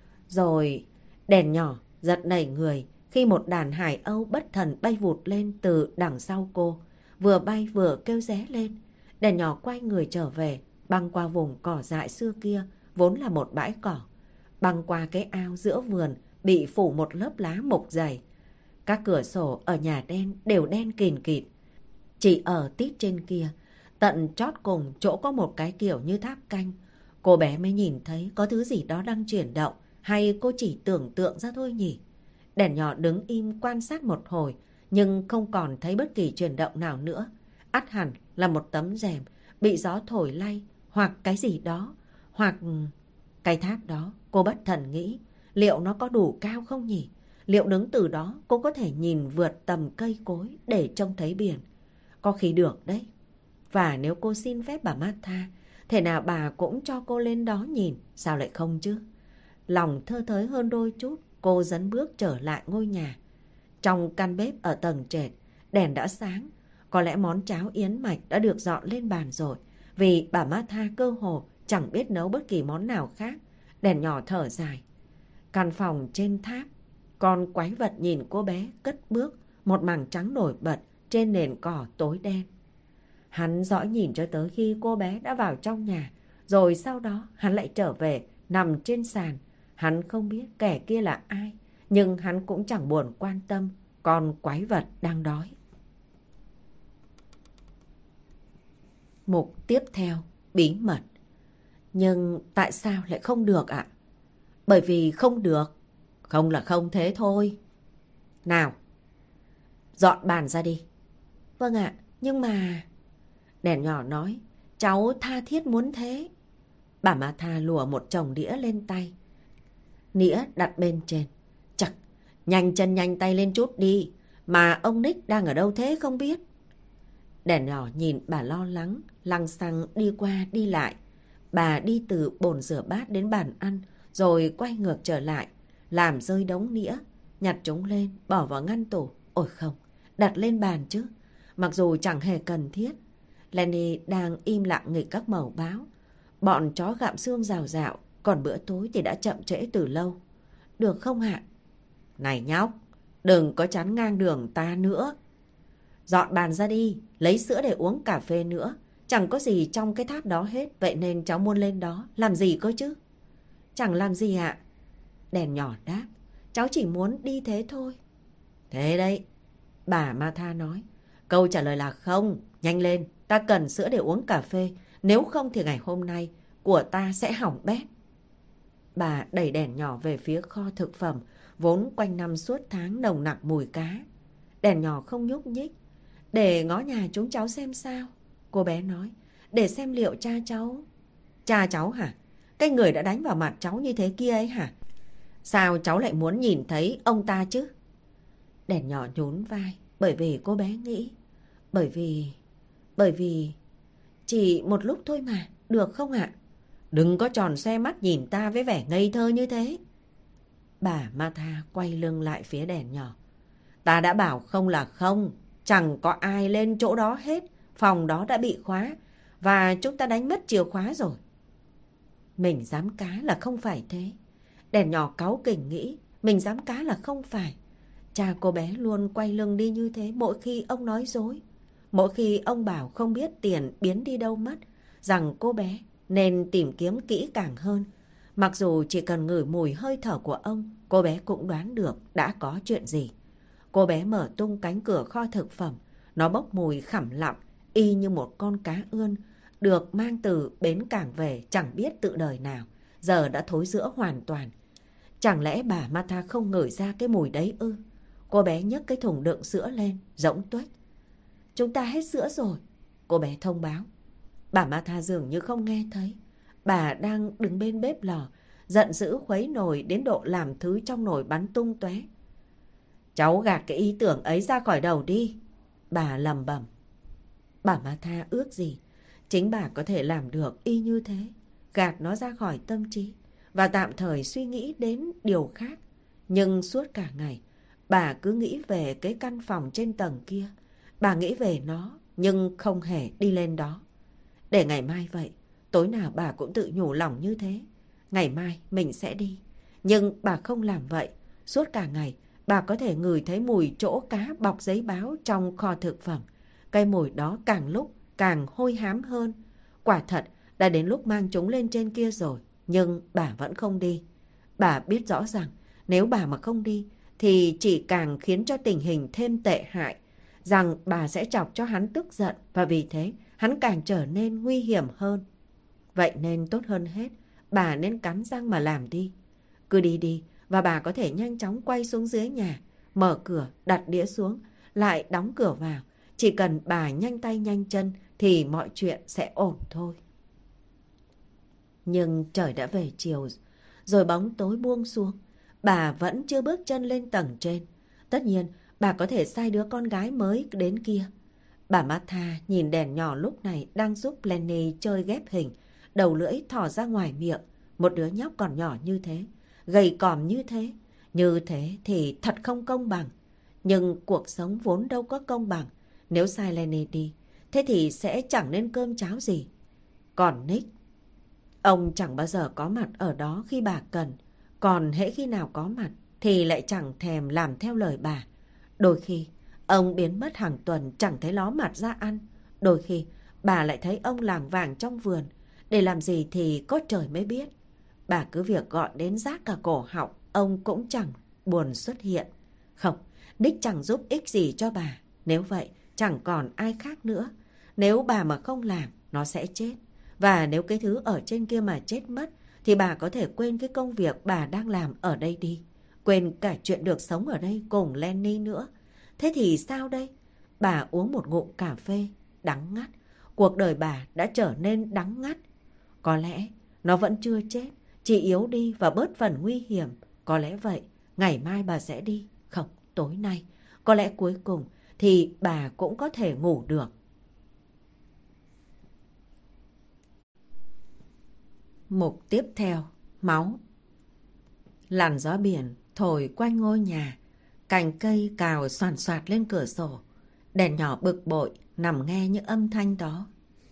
Rồi đèn nhỏ giật nảy người khi một đàn hải âu bất thần bay vụt lên từ đằng sau cô, vừa bay vừa kêu ré lên. Đèn nhỏ quay người trở về, băng qua vùng cỏ dại xưa kia, vốn là một bãi cỏ. băng qua cái ao giữa vườn bị phủ một lớp lá mục dày. Các cửa sổ ở nhà đen đều đen kìn kịt. Chỉ ở tít trên kia, tận chót cùng chỗ có một cái kiểu như tháp canh, cô bé mới nhìn thấy có thứ gì đó đang chuyển động, hay cô chỉ tưởng tượng ra thôi nhỉ? Đèn nhỏ đứng im quan sát một hồi, nhưng không còn thấy bất kỳ chuyển động nào nữa. Ắt hẳn là một tấm rèm bị gió thổi lay, hoặc cái gì đó, hoặc... Cái tháp đó, cô bất thần nghĩ, liệu nó có đủ cao không nhỉ? Liệu đứng từ đó cô có thể nhìn vượt tầm cây cối để trông thấy biển? Có khi được đấy. Và nếu cô xin phép bà Martha, thể nào bà cũng cho cô lên đó nhìn, sao lại không chứ? Lòng thơ thới hơn đôi chút, cô dấn bước trở lại ngôi nhà. Trong căn bếp ở tầng trệt, đèn đã sáng. Có lẽ món cháo yến mạch đã được dọn lên bàn rồi, vì bà Martha cơ hồ chẳng biết nấu bất kỳ món nào khác. Đèn nhỏ thở dài. Căn phòng trên tháp, con quái vật nhìn cô bé cất bước, một mảng trắng nổi bật trên nền cỏ tối đen. Hắn dõi nhìn cho tới khi cô bé đã vào trong nhà, rồi sau đó hắn lại trở về nằm trên sàn. Hắn không biết kẻ kia là ai, nhưng hắn cũng chẳng buồn quan tâm, con quái vật đang đói. Mục tiếp theo, bí mật. Nhưng tại sao lại không được ạ? Bởi vì không được. Không là không thế thôi. Nào, dọn bàn ra đi. Vâng ạ, nhưng mà... Đèn nhỏ nói, cháu tha thiết muốn thế. Bà Martha lùa một chồng đĩa lên tay. Nĩa đặt bên trên. Chật, nhanh chân nhanh tay lên chút đi. Mà ông Nick đang ở đâu thế không biết? Đèn nhỏ nhìn bà lo lắng, lăng xăng đi qua đi lại. Bà đi từ bồn rửa bát đến bàn ăn, rồi quay ngược trở lại, làm rơi đống nĩa, nhặt chúng lên, bỏ vào ngăn tủ. Ôi không, đặt lên bàn chứ, mặc dù chẳng hề cần thiết. Lenny đang im lặng nghịch các mẩu báo. Bọn chó gặm xương rào rạo, còn bữa tối thì đã chậm trễ từ lâu. Được không ạ? Này nhóc, đừng có chắn ngang đường ta nữa. Dọn bàn ra đi, lấy sữa để uống cà phê nữa. Chẳng có gì trong cái tháp đó hết, vậy nên cháu muốn lên đó. Làm gì cơ chứ? Chẳng làm gì ạ. Đèn nhỏ đáp, cháu chỉ muốn đi thế thôi. Thế đấy, bà Martha nói. Câu trả lời là không, nhanh lên, ta cần sữa để uống cà phê. Nếu không thì ngày hôm nay của ta sẽ hỏng bét. Bà đẩy đèn nhỏ về phía kho thực phẩm, vốn quanh năm suốt tháng nồng nặc mùi cá. Đèn nhỏ không nhúc nhích. Để ngó nhà chúng cháu xem sao. Cô bé nói, để xem liệu cha cháu... Cha cháu hả? Cái người đã đánh vào mặt cháu như thế kia ấy hả? Sao cháu lại muốn nhìn thấy ông ta chứ? Đèn nhỏ nhún vai, bởi vì cô bé nghĩ. Bởi vì... Bởi vì... Chỉ một lúc thôi mà, được không ạ? Đừng có tròn xe mắt nhìn ta với vẻ ngây thơ như thế. Bà Martha quay lưng lại phía đèn nhỏ. Ta đã bảo không là không. Chẳng có ai lên chỗ đó hết. Phòng đó đã bị khóa. Và chúng ta đánh mất chìa khóa rồi. Mình dám cá là không phải thế. Đèn nhỏ cáu kỉnh nghĩ. Mình dám cá là không phải. Cha cô bé luôn quay lưng đi như thế mỗi khi ông nói dối. Mỗi khi ông bảo không biết tiền biến đi đâu mất. Rằng cô bé nên tìm kiếm kỹ càng hơn. Mặc dù chỉ cần ngửi mùi hơi thở của ông, cô bé cũng đoán được đã có chuyện gì. Cô bé mở tung cánh cửa kho thực phẩm. Nó bốc mùi khẳm lặng, y như một con cá ươn, được mang từ bến cảng về chẳng biết tự đời nào, giờ đã thối rữa hoàn toàn. Chẳng lẽ bà Martha không ngửi ra cái mùi đấy ư? Cô bé nhấc cái thùng đựng sữa lên, rỗng tuếch. Chúng ta hết sữa rồi, cô bé thông báo. Bà Martha dường như không nghe thấy. Bà đang đứng bên bếp lò, giận dữ khuấy nồi đến độ làm thứ trong nồi bắn tung tóe. Cháu gạt cái ý tưởng ấy ra khỏi đầu đi, bà lầm bầm. Bà Martha ước gì chính bà có thể làm được y như thế, gạt nó ra khỏi tâm trí và tạm thời suy nghĩ đến điều khác. Nhưng suốt cả ngày, bà cứ nghĩ về cái căn phòng trên tầng kia. Bà nghĩ về nó, nhưng không hề đi lên đó. Để ngày mai vậy, tối nào bà cũng tự nhủ lòng như thế. Ngày mai mình sẽ đi. Nhưng bà không làm vậy. Suốt cả ngày, bà có thể ngửi thấy mùi chỗ cá bọc giấy báo trong kho thực phẩm. Cái mùi đó càng lúc càng hôi hám hơn. Quả thật, đã đến lúc mang chúng lên trên kia rồi. Nhưng bà vẫn không đi. Bà biết rõ rằng nếu bà mà không đi thì chỉ càng khiến cho tình hình thêm tệ hại, rằng bà sẽ chọc cho hắn tức giận và vì thế hắn càng trở nên nguy hiểm hơn. Vậy nên tốt hơn hết, bà nên cắn răng mà làm đi. Cứ đi đi và bà có thể nhanh chóng quay xuống dưới nhà, mở cửa, đặt đĩa xuống, lại đóng cửa vào. Chỉ cần bà nhanh tay nhanh chân thì mọi chuyện sẽ ổn thôi. Nhưng trời đã về chiều, rồi bóng tối buông xuống. Bà vẫn chưa bước chân lên tầng trên. Tất nhiên, bà có thể sai đứa con gái mới đến kia. Bà Martha nhìn đèn nhỏ lúc này đang giúp Lenny chơi ghép hình, đầu lưỡi thò ra ngoài miệng. Một đứa nhóc còn nhỏ như thế, gầy còm như thế. Như thế thì thật không công bằng. Nhưng cuộc sống vốn đâu có công bằng. Nếu sai Lenny đi, thế thì sẽ chẳng nên cơm cháo gì. Còn Nick, ông chẳng bao giờ có mặt ở đó khi bà cần. Còn hễ khi nào có mặt thì lại chẳng thèm làm theo lời bà. Đôi khi ông biến mất hàng tuần chẳng thấy ló mặt ra ăn. Đôi khi bà lại thấy ông lảng vảng trong vườn. Để làm gì thì có trời mới biết. Bà cứ việc gọi đến rát cả cổ họng, ông cũng chẳng buồn xuất hiện. Không, Nick chẳng giúp ích gì cho bà. Nếu vậy chẳng còn ai khác nữa. Nếu bà mà không làm, nó sẽ chết. Và nếu cái thứ ở trên kia mà chết mất thì bà có thể quên cái công việc bà đang làm ở đây đi. Quên cả chuyện được sống ở đây cùng Lenny nữa. Thế thì sao đây? Bà uống một ngụm cà phê, đắng ngắt. Cuộc đời bà đã trở nên đắng ngắt. Có lẽ nó vẫn chưa chết, chỉ yếu đi và bớt phần nguy hiểm. Có lẽ vậy, ngày mai bà sẽ đi. Không, tối nay. Có lẽ cuối cùng thì bà cũng có thể ngủ được. Mục tiếp theo, máu. Làn gió biển thổi quanh ngôi nhà, cành cây cào xoàn xoạt lên cửa sổ. Đèn nhỏ bực bội nằm nghe những âm thanh đó.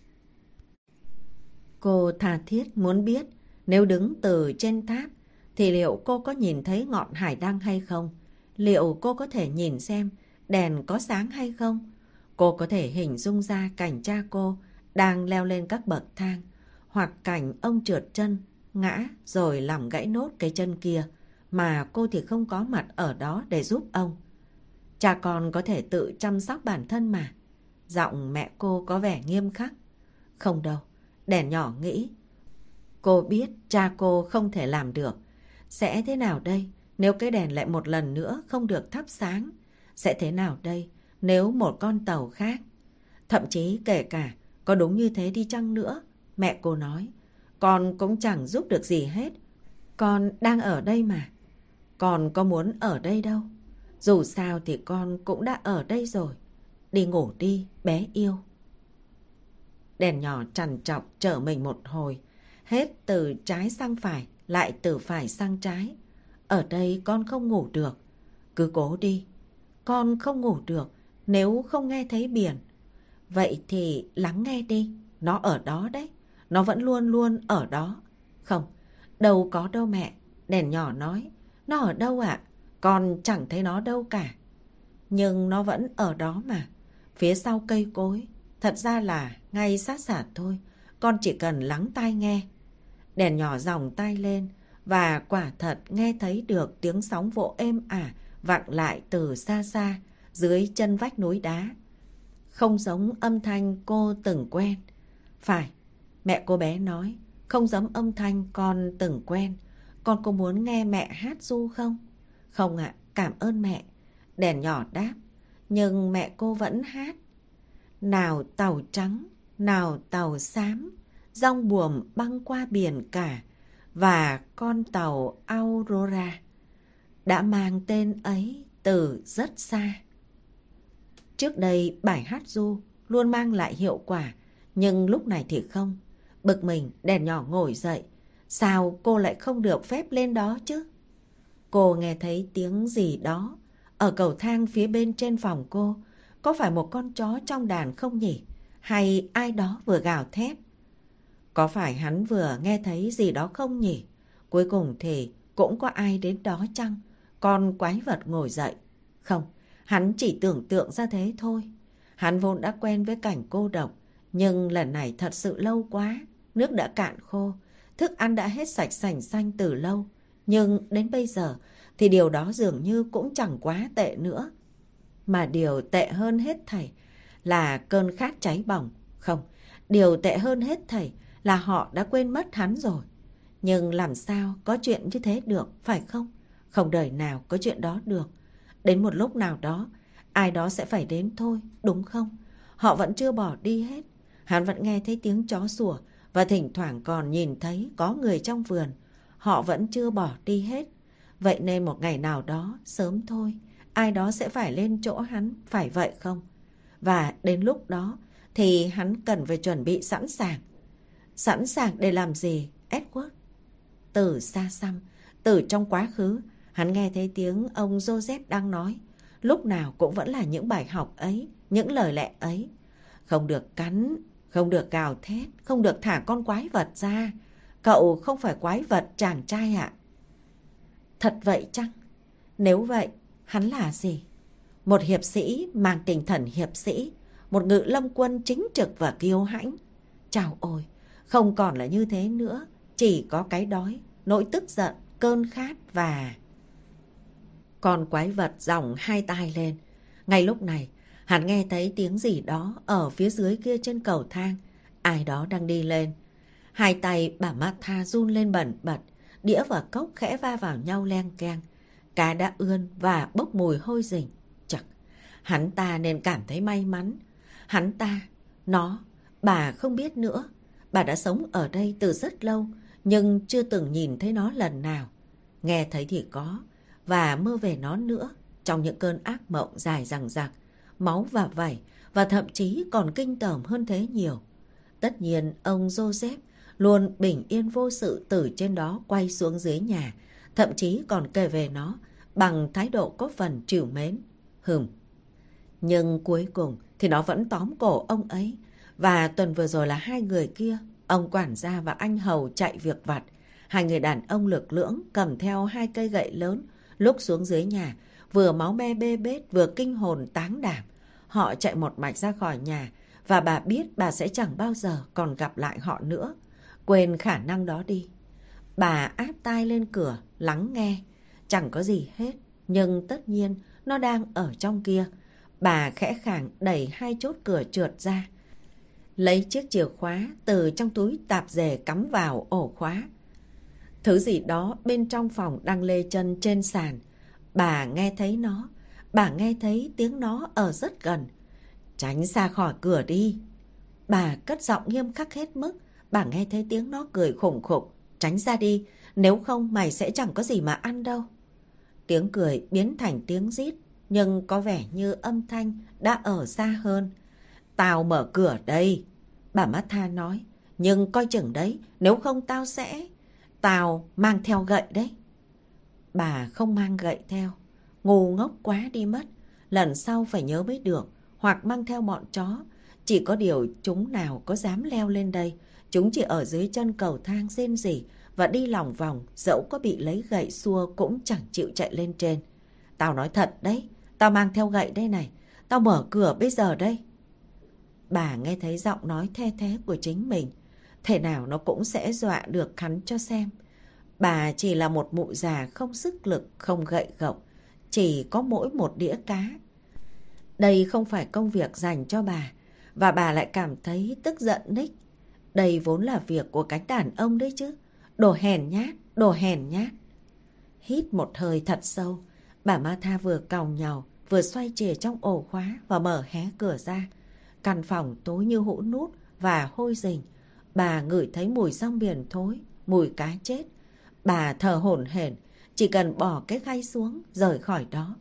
Cô tha thiết muốn biết nếu đứng từ trên tháp thì liệu cô có nhìn thấy ngọn hải đăng hay không? Liệu cô có thể nhìn xem đèn có sáng hay không? Cô có thể hình dung ra cảnh cha cô đang leo lên các bậc thang, hoặc cảnh ông trượt chân, ngã rồi làm gãy nốt cái chân kia, mà cô thì không có mặt ở đó để giúp ông. Cha con có thể tự chăm sóc bản thân mà. Giọng mẹ cô có vẻ nghiêm khắc. Không đâu, đèn nhỏ nghĩ. Cô biết cha cô không thể làm được. Sẽ thế nào đây nếu cái đèn lại một lần nữa không được thắp sáng? Sẽ thế nào đây nếu một con tàu khác? Thậm chí kể cả có đúng như thế đi chăng nữa, mẹ cô nói, con cũng chẳng giúp được gì hết. Con đang ở đây mà. Con có muốn ở đây đâu. Dù sao thì con cũng đã ở đây rồi. Đi ngủ đi, bé yêu. Đèn nhỏ trằn trọc trở mình một hồi. Hết từ trái sang phải, lại từ phải sang trái. Ở đây con không ngủ được. Cứ cố đi. Con không ngủ được nếu không nghe thấy biển. Vậy thì lắng nghe đi. Nó ở đó đấy. Nó vẫn luôn luôn ở đó. Không, đâu có đâu mẹ. Đèn nhỏ nói. Nó ở đâu ạ? Con chẳng thấy nó đâu cả. Nhưng nó vẫn ở đó mà. Phía sau cây cối. Thật ra là ngay sát sạt thôi. Con chỉ cần lắng tai nghe. Đèn nhỏ dòng tai lên. Và quả thật nghe thấy được tiếng sóng vỗ êm ả vọng lại từ xa xa dưới chân vách núi đá. Không giống âm thanh cô từng quen. Phải, mẹ cô bé nói, không giống âm thanh con từng quen. Con có muốn nghe mẹ hát ru không? Không ạ, cảm ơn mẹ. Đèn nhỏ đáp, nhưng mẹ cô vẫn hát. Nào tàu trắng, nào tàu xám, dòng buồm băng qua biển cả, và con tàu Aurora đã mang tên ấy từ rất xa. Trước đây bài hát ru luôn mang lại hiệu quả, nhưng lúc này thì không. Bực mình, đèn nhỏ ngồi dậy. Sao cô lại không được phép lên đó chứ? Cô nghe thấy tiếng gì đó ở cầu thang phía bên trên phòng cô. Có phải một con chó trong đàn không nhỉ? Hay ai đó vừa gào thét? Có phải hắn vừa nghe thấy gì đó không nhỉ? Cuối cùng thì cũng có ai đến đó chăng? Con quái vật ngồi dậy. Không, hắn chỉ tưởng tượng ra thế thôi. Hắn vốn đã quen với cảnh cô độc, nhưng lần này thật sự lâu quá. Nước đã cạn khô, thức ăn đã hết sạch sành xanh từ lâu. Nhưng đến bây giờ thì điều đó dường như cũng chẳng quá tệ nữa. Mà điều tệ hơn hết thảy là cơn khát cháy bỏng. Không, điều tệ hơn hết thảy là họ đã quên mất hắn rồi. Nhưng làm sao có chuyện như thế được, phải không? Không đời nào có chuyện đó được. Đến một lúc nào đó, ai đó sẽ phải đến thôi, đúng không? Họ vẫn chưa bỏ đi hết. Hắn vẫn nghe thấy tiếng chó sủa và thỉnh thoảng còn nhìn thấy có người trong vườn. Họ vẫn chưa bỏ đi hết. Vậy nên một ngày nào đó, sớm thôi, ai đó sẽ phải lên chỗ hắn, phải vậy không? Và đến lúc đó thì hắn cần phải chuẩn bị sẵn sàng. Sẵn sàng để làm gì, Edward? Từ xa xăm, từ trong quá khứ, hắn nghe thấy tiếng ông Joseph đang nói. Lúc nào cũng vẫn là những bài học ấy, những lời lẽ ấy. Không được cắn, không được gào thét, không được thả con quái vật ra. Cậu không phải quái vật, chàng trai ạ. Thật vậy chăng? Nếu vậy, hắn là gì? Một hiệp sĩ mang tinh thần hiệp sĩ, một ngự lâm quân chính trực và kiêu hãnh. Chào ôi, không còn là như thế nữa, chỉ có cái đói, nỗi tức giận, cơn khát và... Con quái vật giòng hai tai lên. Ngay lúc này, hắn nghe thấy tiếng gì đó ở phía dưới kia trên cầu thang. Ai đó đang đi lên. Hai tay bà Martha run lên bẩn bật, đĩa và cốc khẽ va vào nhau leng keng. Cá đã ươn và bốc mùi hôi rình. Chật, hắn ta nên cảm thấy may mắn. Hắn ta, nó, bà không biết nữa. Bà đã sống ở đây từ rất lâu, nhưng chưa từng nhìn thấy nó lần nào. Nghe thấy thì có, và mơ về nó nữa, trong những cơn ác mộng dài dằng dặc, máu và vảy, và thậm chí còn kinh tởm hơn thế nhiều. Tất nhiên, ông Joseph luôn bình yên vô sự từ trên đó quay xuống dưới nhà, thậm chí còn kể về nó bằng thái độ có phần trìu mến. Hừm. Nhưng cuối cùng thì nó vẫn tóm cổ ông ấy, và tuần vừa rồi là hai người kia, ông quản gia và anh hầu chạy việc vặt. Hai người đàn ông lực lưỡng cầm theo hai cây gậy lớn, lúc xuống dưới nhà, vừa máu me bê bết vừa kinh hồn táng đảm. Họ chạy một mạch ra khỏi nhà, và bà biết bà sẽ chẳng bao giờ còn gặp lại họ nữa. Quên khả năng đó đi. Bà áp tai lên cửa, lắng nghe. Chẳng có gì hết, nhưng tất nhiên nó đang ở trong kia. Bà khẽ khàng đẩy hai chốt cửa trượt ra, lấy chiếc chìa khóa từ trong túi tạp dề cắm vào ổ khóa. Thứ gì đó bên trong phòng đang lê chân trên sàn. Bà nghe thấy nó. Bà nghe thấy tiếng nó ở rất gần. Tránh xa khỏi cửa đi. Bà cất giọng nghiêm khắc hết mức. Bà nghe thấy tiếng nó cười khủng khục. Tránh ra đi, nếu không mày sẽ chẳng có gì mà ăn đâu. Tiếng cười biến thành tiếng rít, nhưng có vẻ như âm thanh đã ở xa hơn. Tao mở cửa đây, bà Martha nói. Nhưng coi chừng đấy, nếu không tao sẽ... Tao mang theo gậy đấy. Bà không mang gậy theo. Ngu ngốc quá đi mất. Lần sau phải nhớ mới được. Hoặc mang theo bọn chó. Chỉ có điều chúng nào có dám leo lên đây. Chúng chỉ ở dưới chân cầu thang rên rỉ và đi lòng vòng. Dẫu có bị lấy gậy xua cũng chẳng chịu chạy lên trên. Tao nói thật đấy. Tao mang theo gậy đây này. Tao mở cửa bây giờ đây. Bà nghe thấy giọng nói the thế của chính mình. Thể nào nó cũng sẽ dọa được hắn cho xem. Bà chỉ là một mụ già không sức lực, không gậy gộc. Chỉ có mỗi một đĩa cá. Đây không phải công việc dành cho bà. Và bà lại cảm thấy tức giận ních. Đây vốn là việc của cánh đàn ông đấy chứ. Đồ hèn nhát, đồ hèn nhát. Hít một hơi thật sâu. Bà Martha vừa càu nhàu, vừa xoay chìa trong ổ khóa và mở hé cửa ra. Căn phòng tối như hũ nút và hôi rình. Bà ngửi thấy mùi rong biển thối, mùi cá chết. Bà thở hổn hển, chỉ cần bỏ cái khay xuống, rời khỏi đó.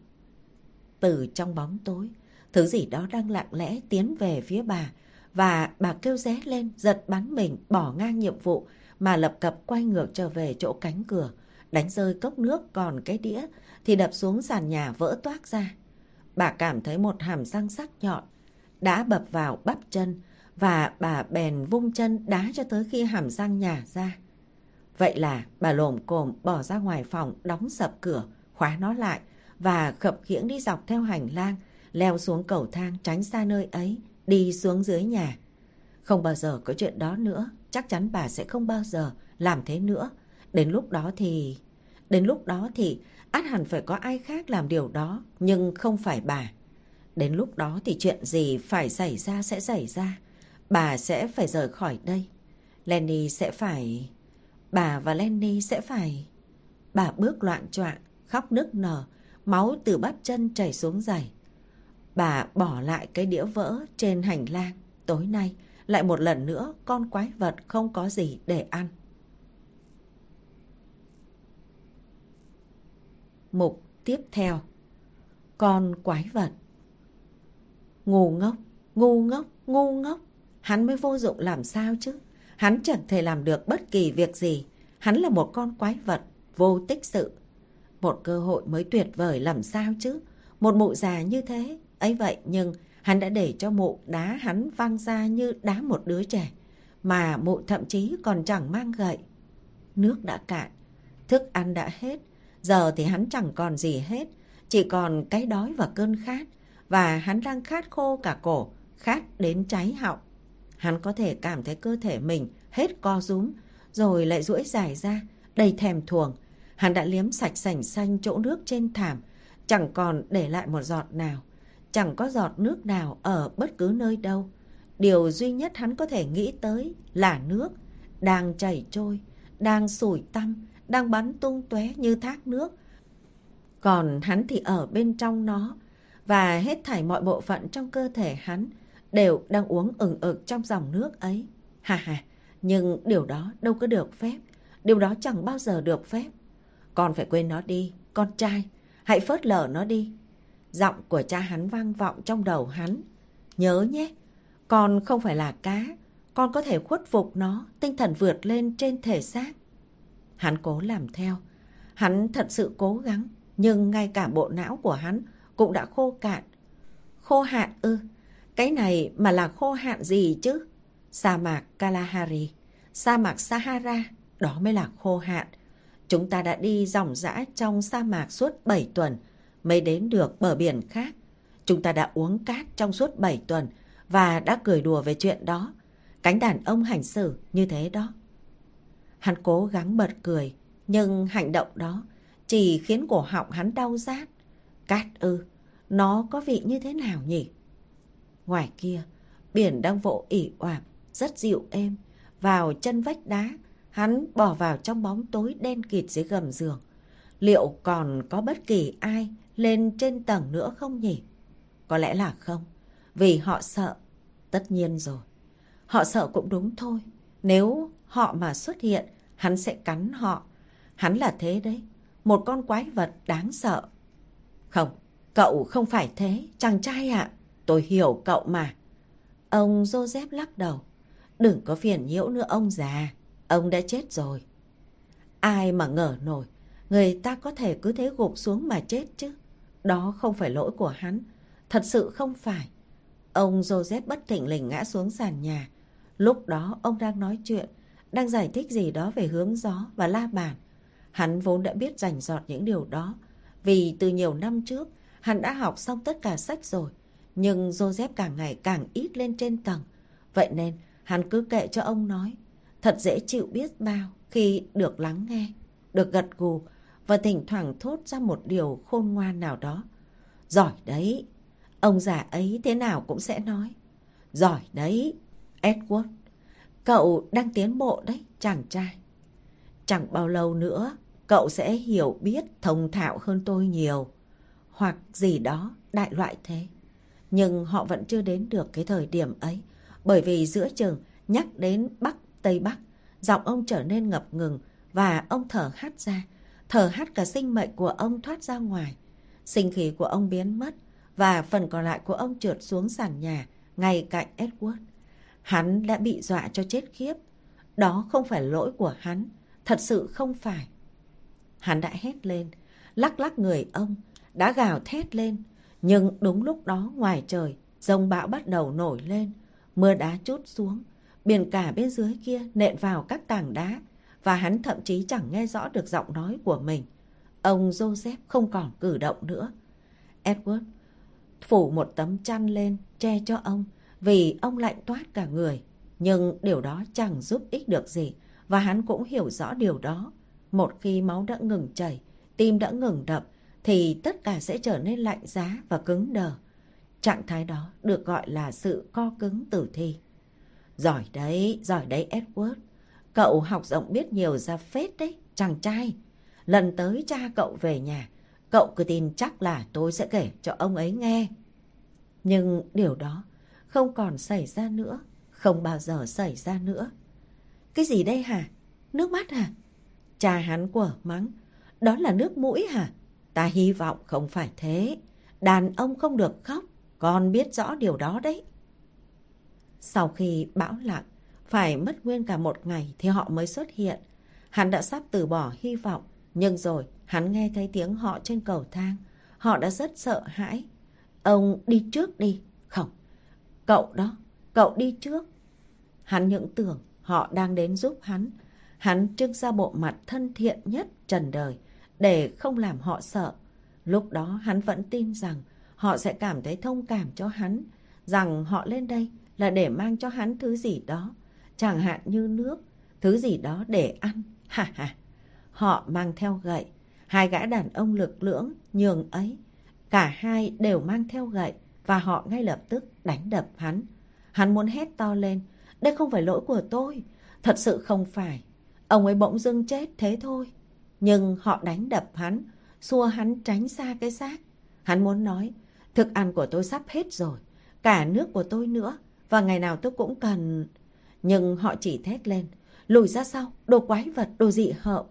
Từ trong bóng tối, thứ gì đó đang lặng lẽ tiến về phía bà. Và bà kêu ré lên, giật bắn mình, bỏ ngang nhiệm vụ mà lập cập quay ngược trở về chỗ cánh cửa. Đánh rơi cốc nước còn cái đĩa thì đập xuống sàn nhà vỡ toác ra. Bà cảm thấy một hàm răng sắc nhọn đã bập vào bắp chân, và bà bèn vung chân đá cho tới khi hàm răng nhả ra. Vậy là bà lồm cồm bỏ ra ngoài phòng, đóng sập cửa, khóa nó lại và khập khiễng đi dọc theo hành lang, leo xuống cầu thang tránh xa nơi ấy, đi xuống dưới nhà. Không bao giờ có chuyện đó nữa, chắc chắn bà sẽ không bao giờ làm thế nữa. Đến lúc đó thì... Đến lúc đó thì ắt hẳn phải có ai khác làm điều đó, nhưng không phải bà. Đến lúc đó thì chuyện gì phải xảy ra sẽ xảy ra. Bà sẽ phải rời khỏi đây. Lenny sẽ phải... Bà và Lenny sẽ phải... Bà bước loạng choạng, khóc nức nở, máu từ bắp chân chảy xuống giày. Bà bỏ lại cái đĩa vỡ trên hành lang. Tối nay, lại một lần nữa con quái vật không có gì để ăn. Mục tiếp theo. Con quái vật. Ngu ngốc, ngu ngốc, ngu ngốc. Hắn mới vô dụng làm sao chứ? Hắn chẳng thể làm được bất kỳ việc gì. Hắn là một con quái vật, vô tích sự. Một cơ hội mới tuyệt vời làm sao chứ? Một mụ già như thế. Ấy vậy nhưng hắn đã để cho mụ đá hắn văng ra như đá một đứa trẻ. Mà mụ thậm chí còn chẳng mang gậy. Nước đã cạn, thức ăn đã hết. Giờ thì hắn chẳng còn gì hết. Chỉ còn cái đói và cơn khát. Và hắn đang khát khô cả cổ, khát đến cháy họng. Hắn có thể cảm thấy cơ thể mình hết co rúm, rồi lại duỗi dài ra, đầy thèm thuồng. Hắn đã liếm sạch sành xanh chỗ nước trên thảm, chẳng còn để lại một giọt nào. Chẳng có giọt nước nào ở bất cứ nơi đâu. Điều duy nhất hắn có thể nghĩ tới là nước, đang chảy trôi, đang sủi tăm, đang bắn tung tóe như thác nước. Còn hắn thì ở bên trong nó, và hết thảy mọi bộ phận trong cơ thể hắn đều đang uống ừng ực trong dòng nước ấy. Hà hà, nhưng điều đó đâu có được phép. Điều đó chẳng bao giờ được phép. Con phải quên nó đi, con trai. Hãy phớt lờ nó đi. Giọng của cha hắn vang vọng trong đầu hắn. Nhớ nhé, con không phải là cá. Con có thể khuất phục nó, tinh thần vượt lên trên thể xác. Hắn cố làm theo. Hắn thật sự cố gắng. Nhưng ngay cả bộ não của hắn cũng đã khô cạn. Khô hạn ư? Cái này mà là khô hạn gì chứ? Sa mạc Kalahari, sa mạc Sahara, đó mới là khô hạn. Chúng ta đã đi ròng rã trong sa mạc suốt bảy tuần mới đến được bờ biển khác. Chúng ta đã uống cát trong suốt bảy tuần và đã cười đùa về chuyện đó. Cánh đàn ông hành xử như thế đó. Hắn cố gắng bật cười, nhưng hành động đó chỉ khiến cổ họng hắn đau rát. Cát ư, nó có vị như thế nào nhỉ? Ngoài kia, biển đang vỗ ỉ oạp, rất dịu êm. Vào chân vách đá, hắn bỏ vào trong bóng tối đen kịt dưới gầm giường. Liệu còn có bất kỳ ai lên trên tầng nữa không nhỉ? Có lẽ là không, vì họ sợ. Tất nhiên rồi. Họ sợ cũng đúng thôi. Nếu họ mà xuất hiện, hắn sẽ cắn họ. Hắn là thế đấy, một con quái vật đáng sợ. Không, cậu không phải thế, chàng trai ạ. Tôi hiểu cậu mà. Ông Joseph lắc đầu. Đừng có phiền nhiễu nữa ông già. Ông đã chết rồi. Ai mà ngờ nổi, người ta có thể cứ thế gục xuống mà chết chứ. Đó không phải lỗi của hắn. Thật sự không phải. Ông Joseph bất thình lình ngã xuống sàn nhà. Lúc đó ông đang nói chuyện, đang giải thích gì đó về hướng gió và la bàn. Hắn vốn đã biết rành rọt những điều đó, vì từ nhiều năm trước hắn đã học xong tất cả sách rồi. Nhưng Joseph càng ngày càng ít lên trên tầng. Vậy nên hắn cứ kệ cho ông nói. Thật dễ chịu biết bao khi được lắng nghe, được gật gù và thỉnh thoảng thốt ra một điều khôn ngoan nào đó. Giỏi đấy. Ông già ấy thế nào cũng sẽ nói. Giỏi đấy, Edward. Cậu đang tiến bộ đấy, chàng trai. Chẳng bao lâu nữa, cậu sẽ hiểu biết thông thạo hơn tôi nhiều. Hoặc gì đó, đại loại thế. Nhưng họ vẫn chưa đến được cái thời điểm ấy. Bởi vì giữa chừng nhắc đến Bắc, Tây Bắc, giọng ông trở nên ngập ngừng và ông thở hắt ra. Thở hắt cả sinh mệnh của ông thoát ra ngoài. Sinh khí của ông biến mất và phần còn lại của ông trượt xuống sàn nhà ngay cạnh Edward. Hắn đã bị dọa cho chết khiếp. Đó không phải lỗi của hắn. Thật sự không phải. Hắn đã hét lên, lắc lắc người ông, đã gào thét lên. Nhưng đúng lúc đó ngoài trời, giông bão bắt đầu nổi lên. Mưa đá trút xuống. Biển cả bên dưới kia nện vào các tảng đá. Và hắn thậm chí chẳng nghe rõ được giọng nói của mình. Ông Joseph không còn cử động nữa. Edward phủ một tấm chăn lên che cho ông, vì ông lạnh toát cả người. Nhưng điều đó chẳng giúp ích được gì, và hắn cũng hiểu rõ điều đó. Một khi máu đã ngừng chảy, tim đã ngừng đập, thì tất cả sẽ trở nên lạnh giá và cứng đờ. Trạng thái đó được gọi là sự co cứng tử thi. Giỏi đấy, giỏi đấy Edward. Cậu học rộng biết nhiều ra phết đấy, chàng trai. Lần tới cha cậu về nhà, cậu cứ tin chắc là tôi sẽ kể cho ông ấy nghe. Nhưng điều đó không còn xảy ra nữa, không bao giờ xảy ra nữa. Cái gì đây hả? Nước mắt hả? Cha hắn quở mắng. Đó là nước mũi hả? Ta hy vọng không phải thế. Đàn ông không được khóc, con biết rõ điều đó đấy. Sau khi bão lặng, phải mất nguyên cả một ngày thì họ mới xuất hiện. Hắn đã sắp từ bỏ hy vọng, nhưng rồi hắn nghe thấy tiếng họ trên cầu thang. Họ đã rất sợ hãi. Ông đi trước đi. Không, cậu đó, cậu đi trước. Hắn những tưởng họ đang đến giúp hắn. Hắn trưng ra bộ mặt thân thiện nhất trần đời để không làm họ sợ. Lúc đó hắn vẫn tin rằng họ sẽ cảm thấy thông cảm cho hắn, rằng họ lên đây là để mang cho hắn thứ gì đó, chẳng hạn như nước, thứ gì đó để ăn. Ha ha. Họ mang theo gậy. Hai gã đàn ông lực lưỡng nhường ấy, cả hai đều mang theo gậy và họ ngay lập tức đánh đập hắn. Hắn muốn hét to lên, đây không phải lỗi của tôi, thật sự không phải. Ông ấy bỗng dưng chết thế thôi. Nhưng họ đánh đập hắn, xua hắn tránh xa cái xác. Hắn muốn nói, thức ăn của tôi sắp hết rồi, cả nước của tôi nữa, và ngày nào tôi cũng cần... Nhưng họ chỉ thét lên, lùi ra sau, đồ quái vật, đồ dị hợm.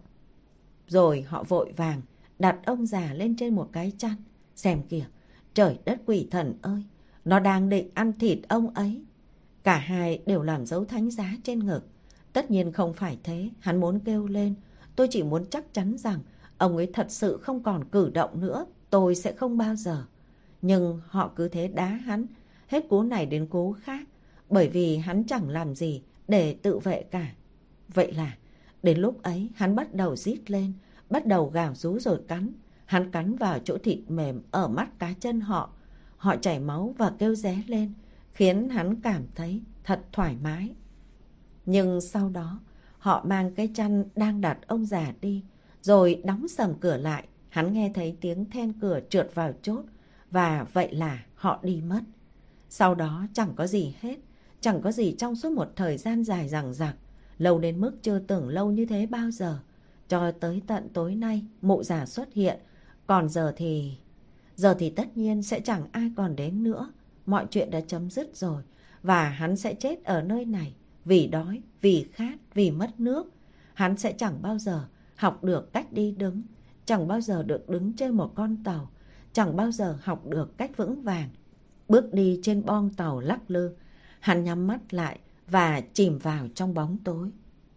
Rồi họ vội vàng đặt ông già lên trên một cái chăn. Xem kìa, trời đất quỷ thần ơi, nó đang định ăn thịt ông ấy. Cả hai đều làm dấu thánh giá trên ngực. Tất nhiên không phải thế, hắn muốn kêu lên. Tôi chỉ muốn chắc chắn rằng ông ấy thật sự không còn cử động nữa, tôi sẽ không bao giờ. Nhưng họ cứ thế đá hắn, hết cú này đến cú khác, bởi vì hắn chẳng làm gì để tự vệ cả. Vậy là đến lúc ấy hắn bắt đầu rít lên, bắt đầu gào rú rồi cắn. Hắn cắn vào chỗ thịt mềm ở mắt cá chân họ. Họ chảy máu và kêu ré lên, khiến hắn cảm thấy thật thoải mái. Nhưng sau đó họ mang cái chăn đang đặt ông già đi, rồi đóng sầm cửa lại. Hắn nghe thấy tiếng then cửa trượt vào chốt, và vậy là họ đi mất. Sau đó chẳng có gì hết, chẳng có gì trong suốt một thời gian dài dằng dặc, lâu đến mức chưa từng lâu như thế bao giờ. Cho tới tận tối nay mụ già xuất hiện, còn giờ thì... Giờ thì tất nhiên sẽ chẳng ai còn đến nữa. Mọi chuyện đã chấm dứt rồi, và hắn sẽ chết ở nơi này, vì đói, vì khát, vì mất nước. Hắn sẽ chẳng bao giờ học được cách đi đứng, chẳng bao giờ được đứng trên một con tàu, chẳng bao giờ học được cách vững vàng bước đi trên boong tàu lắc lư. Hắn nhắm mắt lại và chìm vào trong bóng tối.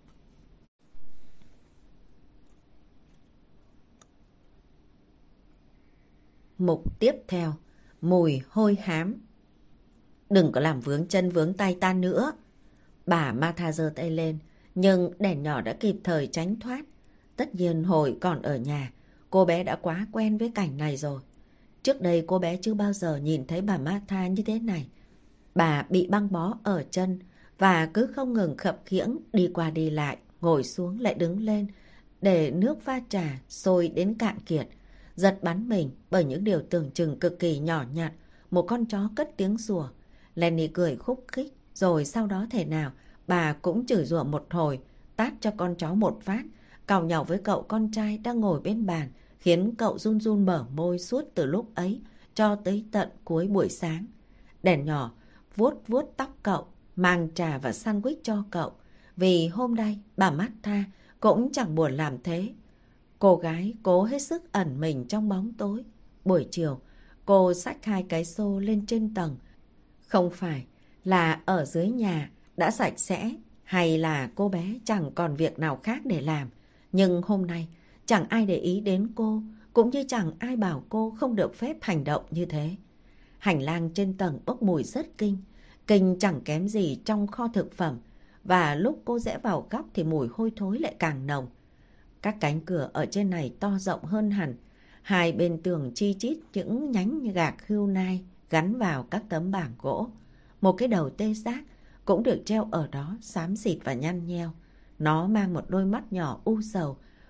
Mục tiếp theo, mùi hôi hám. Đừng có làm vướng chân vướng tay ta nữa. Bà Martha giơ tay lên, nhưng đèn nhỏ đã kịp thời tránh thoát. Tất nhiên hồi còn ở nhà, cô bé đã quá quen với cảnh này rồi. Trước đây cô bé chưa bao giờ nhìn thấy bà Martha như thế này. Bà bị băng bó ở chân và cứ không ngừng khập khiễng đi qua đi lại, ngồi xuống lại đứng lên để nước pha trà sôi đến cạn kiệt. Giật bắn mình bởi những điều tưởng chừng cực kỳ nhỏ nhặt. Một con chó cất tiếng sủa. Lenny cười khúc khích, rồi sau đó thể nào bà cũng chửi rủa một hồi, tát cho con chó một phát, càu nhàu với cậu con trai đang ngồi bên bàn, khiến cậu run run bở môi suốt từ lúc ấy cho tới tận cuối buổi sáng. Đèn nhỏ vuốt vuốt tóc cậu, mang trà và sandwich cho cậu, vì hôm nay bà Martha cũng chẳng buồn làm thế. Cô gái cố hết sức ẩn mình trong bóng tối. Buổi chiều, cô xách hai cái xô lên trên tầng. Không phải là ở dưới nhà đã sạch sẽ, hay là cô bé chẳng còn việc nào khác để làm. Nhưng hôm nay chẳng ai để ý đến cô, cũng như chẳng ai bảo cô không được phép hành động như thế. Hành lang trên tầng bốc mùi rất kinh, kinh chẳng kém gì trong kho thực phẩm, và lúc cô rẽ vào góc thì mùi hôi thối lại càng nồng. Các cánh cửa ở trên này to rộng hơn hẳn, hai bên tường chi chít những nhánh gạc hưu nai gắn vào các tấm bảng gỗ. Một cái đầu tê giác cũng được treo ở đó, xám xịt và nhăn nheo. Nó mang một đôi mắt nhỏ u sầu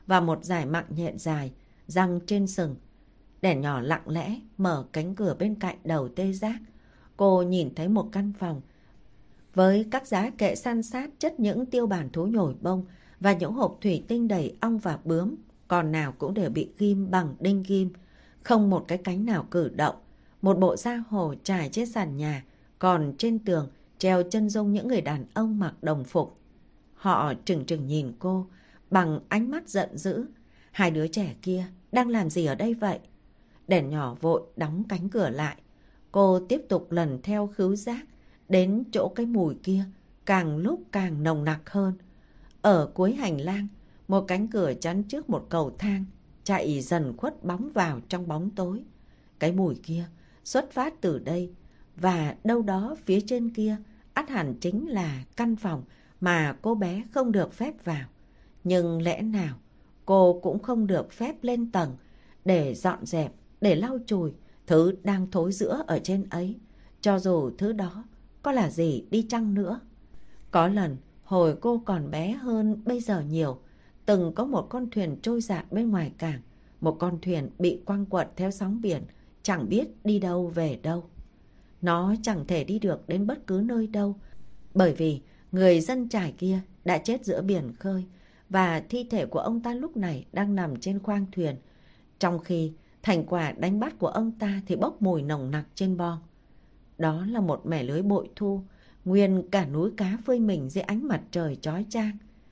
và một dải mạng nhện dài giăng trên sừng. Đèn nhỏ lặng lẽ mở cánh cửa bên cạnh đầu tê giác. Cô nhìn thấy một căn phòng với các giá kệ san sát chất những tiêu bản thú nhồi bông và những hộp thủy tinh đầy ong và bướm, còn nào cũng đều bị ghim bằng đinh ghim, không một cái cánh nào cử động. Một bộ da hổ trải trên sàn nhà, còn trên tường treo chân dung những người đàn ông mặc đồng phục. Họ trừng trừng nhìn cô bằng ánh mắt giận dữ. Hai đứa trẻ kia đang làm gì ở đây vậy? Đèn nhỏ vội đóng cánh cửa lại. Cô tiếp tục lần theo khứu giác đến chỗ cái mùi kia càng lúc càng nồng nặc hơn. Ở cuối hành lang, một cánh cửa chắn trước một cầu thang chạy dần khuất bóng vào trong bóng tối. Cái mùi kia xuất phát từ đây, và đâu đó phía trên kia ắt hẳn chính là căn phòng mà cô bé không được phép vào. Nhưng lẽ nào cô cũng không được phép lên tầng để dọn dẹp, để lau chùi thứ đang thối rữa ở trên ấy, cho dù thứ đó có là gì đi chăng nữa. Có lần hồi cô còn bé hơn bây giờ nhiều, từng có một con thuyền trôi dạt bên ngoài cảng. Một con thuyền bị quăng quật theo sóng biển, chẳng biết đi đâu về đâu. Nó chẳng thể đi được đến bất cứ nơi đâu, bởi vì người dân trải kia đã chết giữa biển khơi, và thi thể của ông ta lúc này đang nằm trên khoang thuyền, trong khi thành quả đánh bắt của ông ta thì bốc mùi nồng nặc trên bon. Đó là một mẻ lưới bội thu, nguyên cả núi cá phơi mình dưới ánh mặt trời chói chang.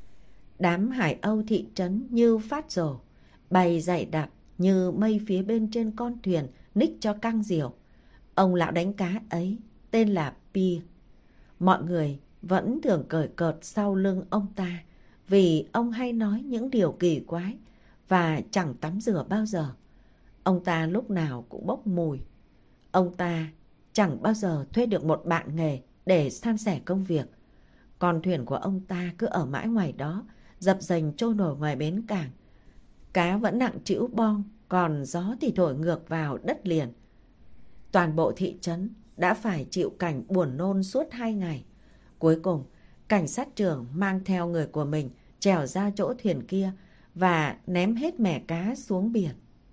Đám hải âu thị trấn như phát rồ, bay dày đặc như mây phía bên trên con thuyền ních cho căng diều. Ông lão đánh cá ấy tên là Pia. Mọi người vẫn thường cười cợt sau lưng ông ta, vì ông hay nói những điều kỳ quái và chẳng tắm rửa bao giờ. Ông ta lúc nào cũng bốc mùi. Ông ta chẳng bao giờ thuê được một bạn nghề để san sẻ công việc. Con thuyền của ông ta cứ ở mãi ngoài đó, dập dềnh trôi nổi ngoài bến cảng. Cá vẫn nặng trĩu bon, còn gió thì thổi ngược vào đất liền. Toàn bộ thị trấn đã phải chịu cảnh buồn nôn suốt hai ngày. Cuối cùng, cảnh sát trưởng mang theo người của mình trèo ra chỗ thuyền kia và ném hết mẻ cá xuống biển.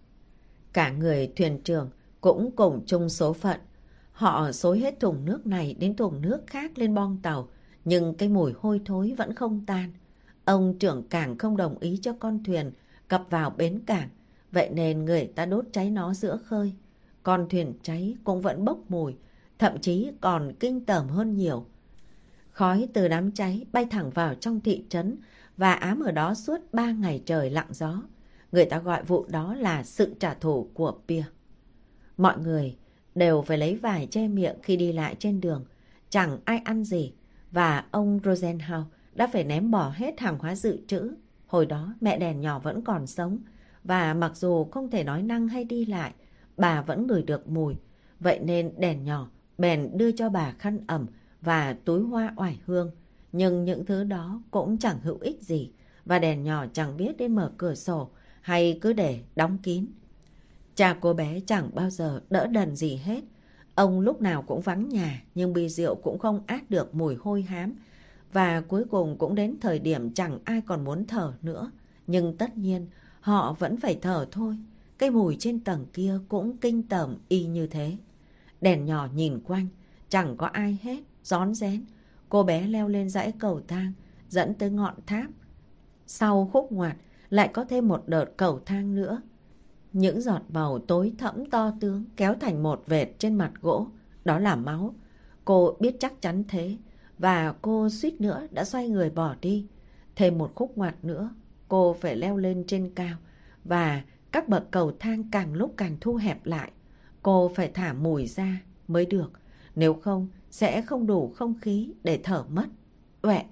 Cả người thuyền trưởng cũng cùng chung số phận. Họ xối hết thùng nước này đến thùng nước khác lên bon tàu, nhưng cái mùi hôi thối vẫn không tan. Ông trưởng cảng không đồng ý cho con thuyền cập vào bến cảng, vậy nên người ta đốt cháy nó giữa khơi. Con thuyền cháy cũng vẫn bốc mùi, thậm chí còn kinh tởm hơn nhiều. Khói từ đám cháy bay thẳng vào trong thị trấn và ám ở đó suốt ba ngày trời lặng gió. Người ta gọi vụ đó là sự trả thù của Pia. Mọi người đều phải lấy vải che miệng khi đi lại trên đường. Chẳng ai ăn gì, và ông Rosenhaus đã phải ném bỏ hết hàng hóa dự trữ. Hồi đó mẹ đèn nhỏ vẫn còn sống, và mặc dù không thể nói năng hay đi lại, bà vẫn ngửi được mùi. Vậy nên đèn nhỏ bèn đưa cho bà khăn ẩm và túi hoa oải hương. Nhưng những thứ đó cũng chẳng hữu ích gì, và đèn nhỏ chẳng biết đến mở cửa sổ hay cứ để đóng kín. Cha cô bé chẳng bao giờ đỡ đần gì hết. Ông lúc nào cũng vắng nhà, nhưng bia rượu cũng không át được mùi hôi hám. Và cuối cùng cũng đến thời điểm chẳng ai còn muốn thở nữa. Nhưng tất nhiên họ vẫn phải thở thôi. Cái mùi trên tầng kia cũng kinh tởm y như thế. Đèn nhỏ nhìn quanh, chẳng có ai hết, rón rén. Cô bé leo lên dãy cầu thang, dẫn tới ngọn tháp. Sau khúc ngoặt lại có thêm một đợt cầu thang nữa. Những giọt màu tối thẫm to tướng kéo thành một vệt trên mặt gỗ. Đó là máu. Cô biết chắc chắn thế, và cô suýt nữa đã xoay người bỏ đi. Thêm một khúc ngoặt nữa, cô phải leo lên trên cao, và các bậc cầu thang càng lúc càng thu hẹp lại. Cô phải thả mùi ra mới được, nếu không sẽ không đủ không khí để thở mất. Uẹ!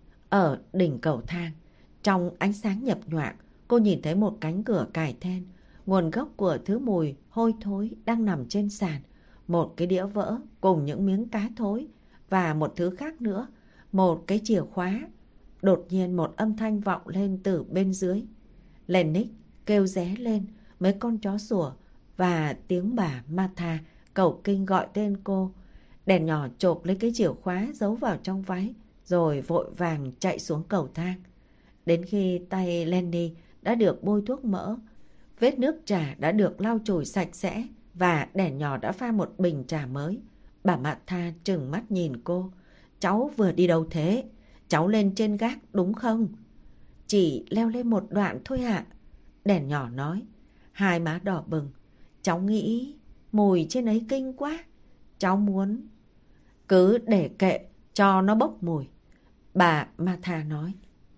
Ở đỉnh cầu thang, trong ánh sáng nhập nhoạng, cô nhìn thấy một cánh cửa cài then. Nguồn gốc của thứ mùi hôi thối đang nằm trên sàn. Một cái đĩa vỡ cùng những miếng cá thối, và một thứ khác nữa, một cái chìa khóa. Đột nhiên một âm thanh vọng lên từ bên dưới. Lennick kêu ré lên, mấy con chó sủa, và tiếng bà Martha cầu kinh gọi tên cô. Đèn nhỏ chộp lấy cái chìa khóa giấu vào trong váy, rồi vội vàng chạy xuống cầu thang. Đến khi tay Lenny đã được bôi thuốc mỡ. Vết nước trà đã được lau chùi sạch sẽ và đèn nhỏ đã pha một bình trà mới. Bà Martha trừng mắt nhìn cô. Cháu vừa đi đâu thế? Cháu lên trên gác đúng không? Chỉ leo lên một đoạn thôi ạ. Đèn nhỏ nói. Hai má đỏ bừng. Cháu nghĩ mùi trên ấy kinh quá. Cháu muốn... Cứ để kệ cho nó bốc mùi. Bà Martha nói.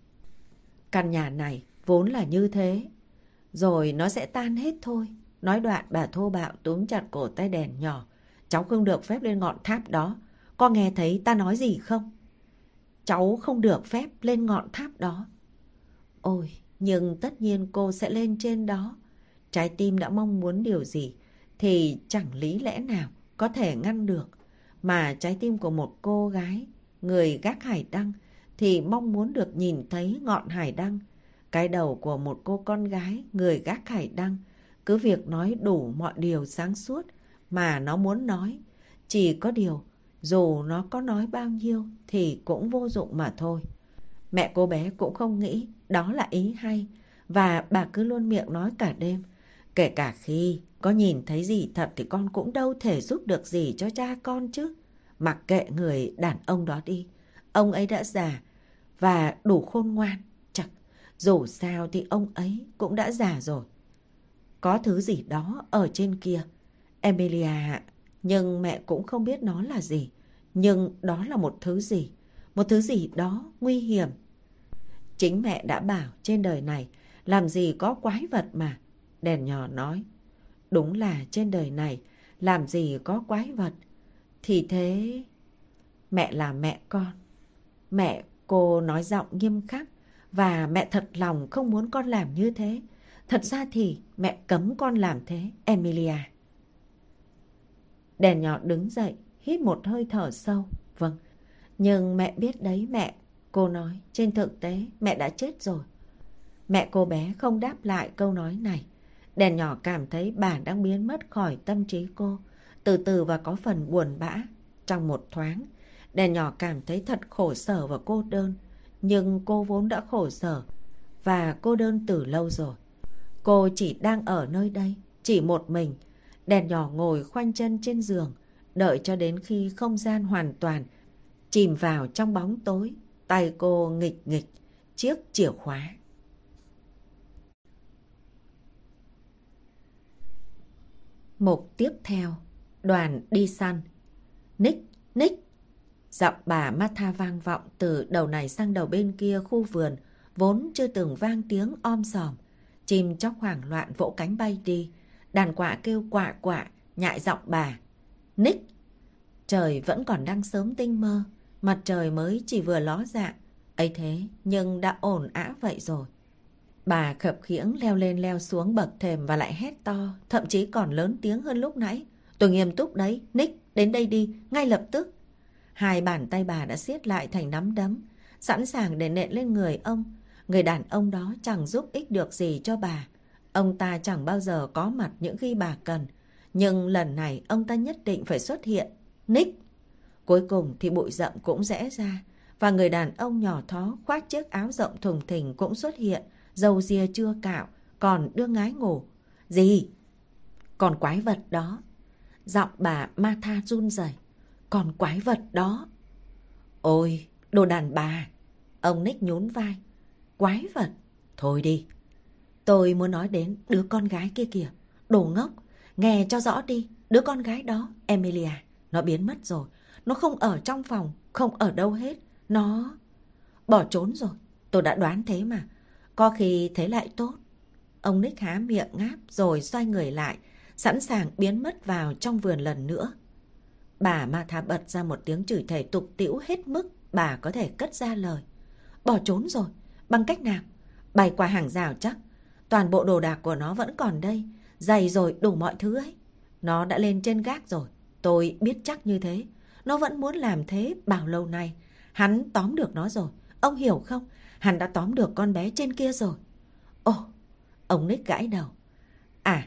Căn nhà này vốn là như thế. Rồi nó sẽ tan hết thôi. Nói đoạn bà thô bạo túm chặt cổ tay đèn nhỏ. Cháu không được phép lên ngọn tháp đó. Có nghe thấy ta nói gì không? Cháu không được phép lên ngọn tháp đó. Ôi, nhưng tất nhiên cô sẽ lên trên đó. Trái tim đã mong muốn điều gì thì chẳng lý lẽ nào có thể ngăn được. Mà trái tim của một cô gái, người gác hải đăng, thì mong muốn được nhìn thấy ngọn hải đăng. Cái đầu của một cô con gái, người gác hải đăng, cứ việc nói đủ mọi điều sáng suốt mà nó muốn nói. Chỉ có điều, dù nó có nói bao nhiêu thì cũng vô dụng mà thôi. Mẹ cô bé cũng không nghĩ đó là ý hay, và bà cứ luôn miệng nói cả đêm. Kể cả khi có nhìn thấy gì thật thì con cũng đâu thể giúp được gì cho cha con chứ. Mặc kệ người đàn ông đó đi. Ông ấy đã già và đủ khôn ngoan. Chắc dù sao thì ông ấy cũng đã già rồi. Có thứ gì đó ở trên kia, Emilia ạ. Nhưng mẹ cũng không biết nó là gì. Nhưng đó là một thứ gì. Một thứ gì đó nguy hiểm. Chính mẹ đã bảo trên đời này làm gì có quái vật mà. Đèn nhỏ nói. Đúng là trên đời này làm gì có quái vật. Thì thế... Mẹ là mẹ con. Mẹ, cô nói giọng nghiêm khắc. Và mẹ thật lòng không muốn con làm như thế. Thật ra thì mẹ cấm con làm thế, Emilia. Đèn nhỏ đứng dậy, hít một hơi thở sâu. Vâng, nhưng mẹ biết đấy mẹ. Cô nói, trên thực tế mẹ đã chết rồi. Mẹ cô bé không đáp lại câu nói này. Đèn nhỏ cảm thấy bà đang biến mất khỏi tâm trí cô. Từ từ và có phần buồn bã. Trong một thoáng, đèn nhỏ cảm thấy thật khổ sở và cô đơn. Nhưng cô vốn đã khổ sở và cô đơn từ lâu rồi. Cô chỉ đang ở nơi đây, chỉ một mình. Đèn nhỏ ngồi khoanh chân trên giường, đợi cho đến khi không gian hoàn toàn chìm vào trong bóng tối. Tay cô nghịch nghịch chiếc chìa khóa. Mục tiếp theo, đoàn đi săn. Nick, Nick. Giọng bà Martha vang vọng từ đầu này sang đầu bên kia khu vườn, vốn chưa từng vang tiếng om sòm. Chim chóc hoảng loạn vỗ cánh bay đi. Đàn quạ kêu quạ quạ, nhại giọng bà. Nick. Trời vẫn còn đang sớm tinh mơ. Mặt trời mới chỉ vừa ló dạng. Ấy thế nhưng đã ổn ã vậy rồi. Bà khập khiễng leo lên leo xuống bậc thềm và lại hét to, thậm chí còn lớn tiếng hơn lúc nãy. Tôi nghiêm túc đấy, Nick, đến đây đi, ngay lập tức. Hai bàn tay bà đã siết lại thành nắm đấm, sẵn sàng để nện lên người ông. Người đàn ông đó chẳng giúp ích được gì cho bà. Ông ta chẳng bao giờ có mặt những khi bà cần. Nhưng lần này ông ta nhất định phải xuất hiện. Nick! Cuối cùng thì bụi rậm cũng rẽ ra. Và người đàn ông nhỏ thó khoác chiếc áo rộng thùng thình cũng xuất hiện. Râu ria chưa cạo, còn đưa ngái ngủ. Gì? Còn quái vật đó. Giọng bà Martha run rẩy. Còn quái vật đó. Ôi, đồ đàn bà. Ông Nick nhún vai. Quái vật? Thôi đi. Tôi muốn nói đến đứa con gái kia kìa. Đồ ngốc. Nghe cho rõ đi. Đứa con gái đó, Emilia. Nó biến mất rồi. Nó không ở trong phòng. Không ở đâu hết. Nó... bỏ trốn rồi. Tôi đã đoán thế mà. Có khi thế lại tốt. Ông Nick há miệng ngáp rồi xoay người lại, sẵn sàng biến mất vào trong vườn lần nữa. Bà Martha bật ra một tiếng chửi thề tục tĩu hết mức bà có thể cất ra lời. Bỏ trốn rồi? Bằng cách nào? Bay qua hàng rào chắc. Toàn bộ đồ đạc của nó vẫn còn đây. Giày rồi đủ mọi thứ ấy. Nó đã lên trên gác rồi. Tôi biết chắc như thế. Nó vẫn muốn làm thế bao lâu nay. Hắn tóm được nó rồi. Ông hiểu không? Hắn đã tóm được con bé trên kia rồi. Ồ, ông Nick gãi đầu. À,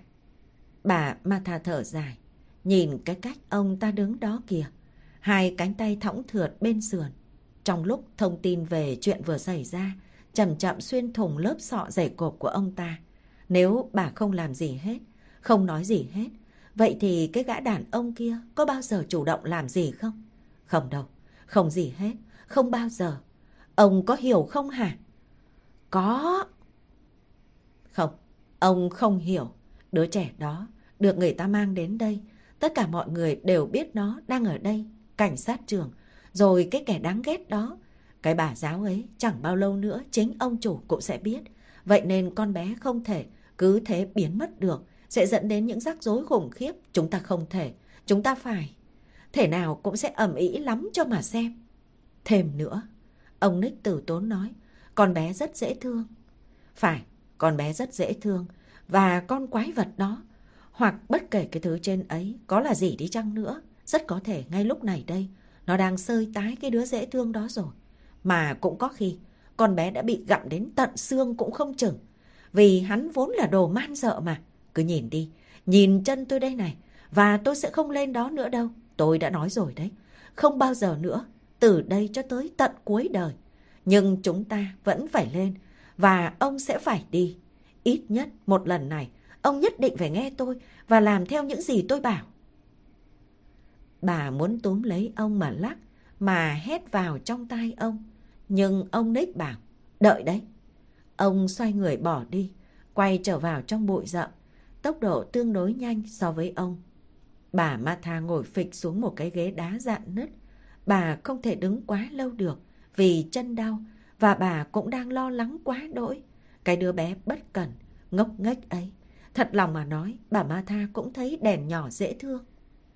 bà Martha thở dài. Nhìn cái cách ông ta đứng đó kìa. Hai cánh tay thõng thượt bên sườn. Trong lúc thông tin về chuyện vừa xảy ra chậm chậm xuyên thủng lớp sọ dày cộp của ông ta. Nếu bà không làm gì hết, không nói gì hết, vậy thì cái gã đàn ông kia có bao giờ chủ động làm gì không? Không đâu, không gì hết, không bao giờ. Ông có hiểu không hả? Có. Không, ông không hiểu. Đứa trẻ đó được người ta mang đến đây, tất cả mọi người đều biết nó đang ở đây, cảnh sát trường. Rồi cái kẻ đáng ghét đó, cái bà giáo ấy, chẳng bao lâu nữa chính ông chủ cũng sẽ biết. Vậy nên con bé không thể cứ thế biến mất được, sẽ dẫn đến những rắc rối khủng khiếp. Chúng ta không thể, chúng ta phải. Thể nào cũng sẽ ầm ĩ lắm cho mà xem. Thêm nữa, ông Nick từ tốn nói, con bé rất dễ thương. Phải, con bé rất dễ thương. Và con quái vật đó, hoặc bất kể cái thứ trên ấy có là gì đi chăng nữa, rất có thể ngay lúc này đây nó đang sơi tái cái đứa dễ thương đó rồi. Mà cũng có khi con bé đã bị gặm đến tận xương cũng không chừng. Vì hắn vốn là đồ man dợ mà. Cứ nhìn đi, nhìn chân tôi đây này. Và tôi sẽ không lên đó nữa đâu. Tôi đã nói rồi đấy, không bao giờ nữa, từ đây cho tới tận cuối đời. Nhưng chúng ta vẫn phải lên. Và ông sẽ phải đi. Ít nhất một lần này, ông nhất định phải nghe tôi và làm theo những gì tôi bảo. Bà muốn túm lấy ông mà lắc, mà hét vào trong tai ông. Nhưng ông Nick bảo, đợi đấy. Ông xoay người bỏ đi, quay trở vào trong bụi rậm, tốc độ tương đối nhanh so với ông. Bà Martha ngồi phịch xuống một cái ghế đá rạn nứt. Bà không thể đứng quá lâu được vì chân đau, và bà cũng đang lo lắng quá đỗi. Cái đứa bé bất cẩn, ngốc nghếch ấy, thật lòng mà nói, bà Martha cũng thấy đèn nhỏ dễ thương.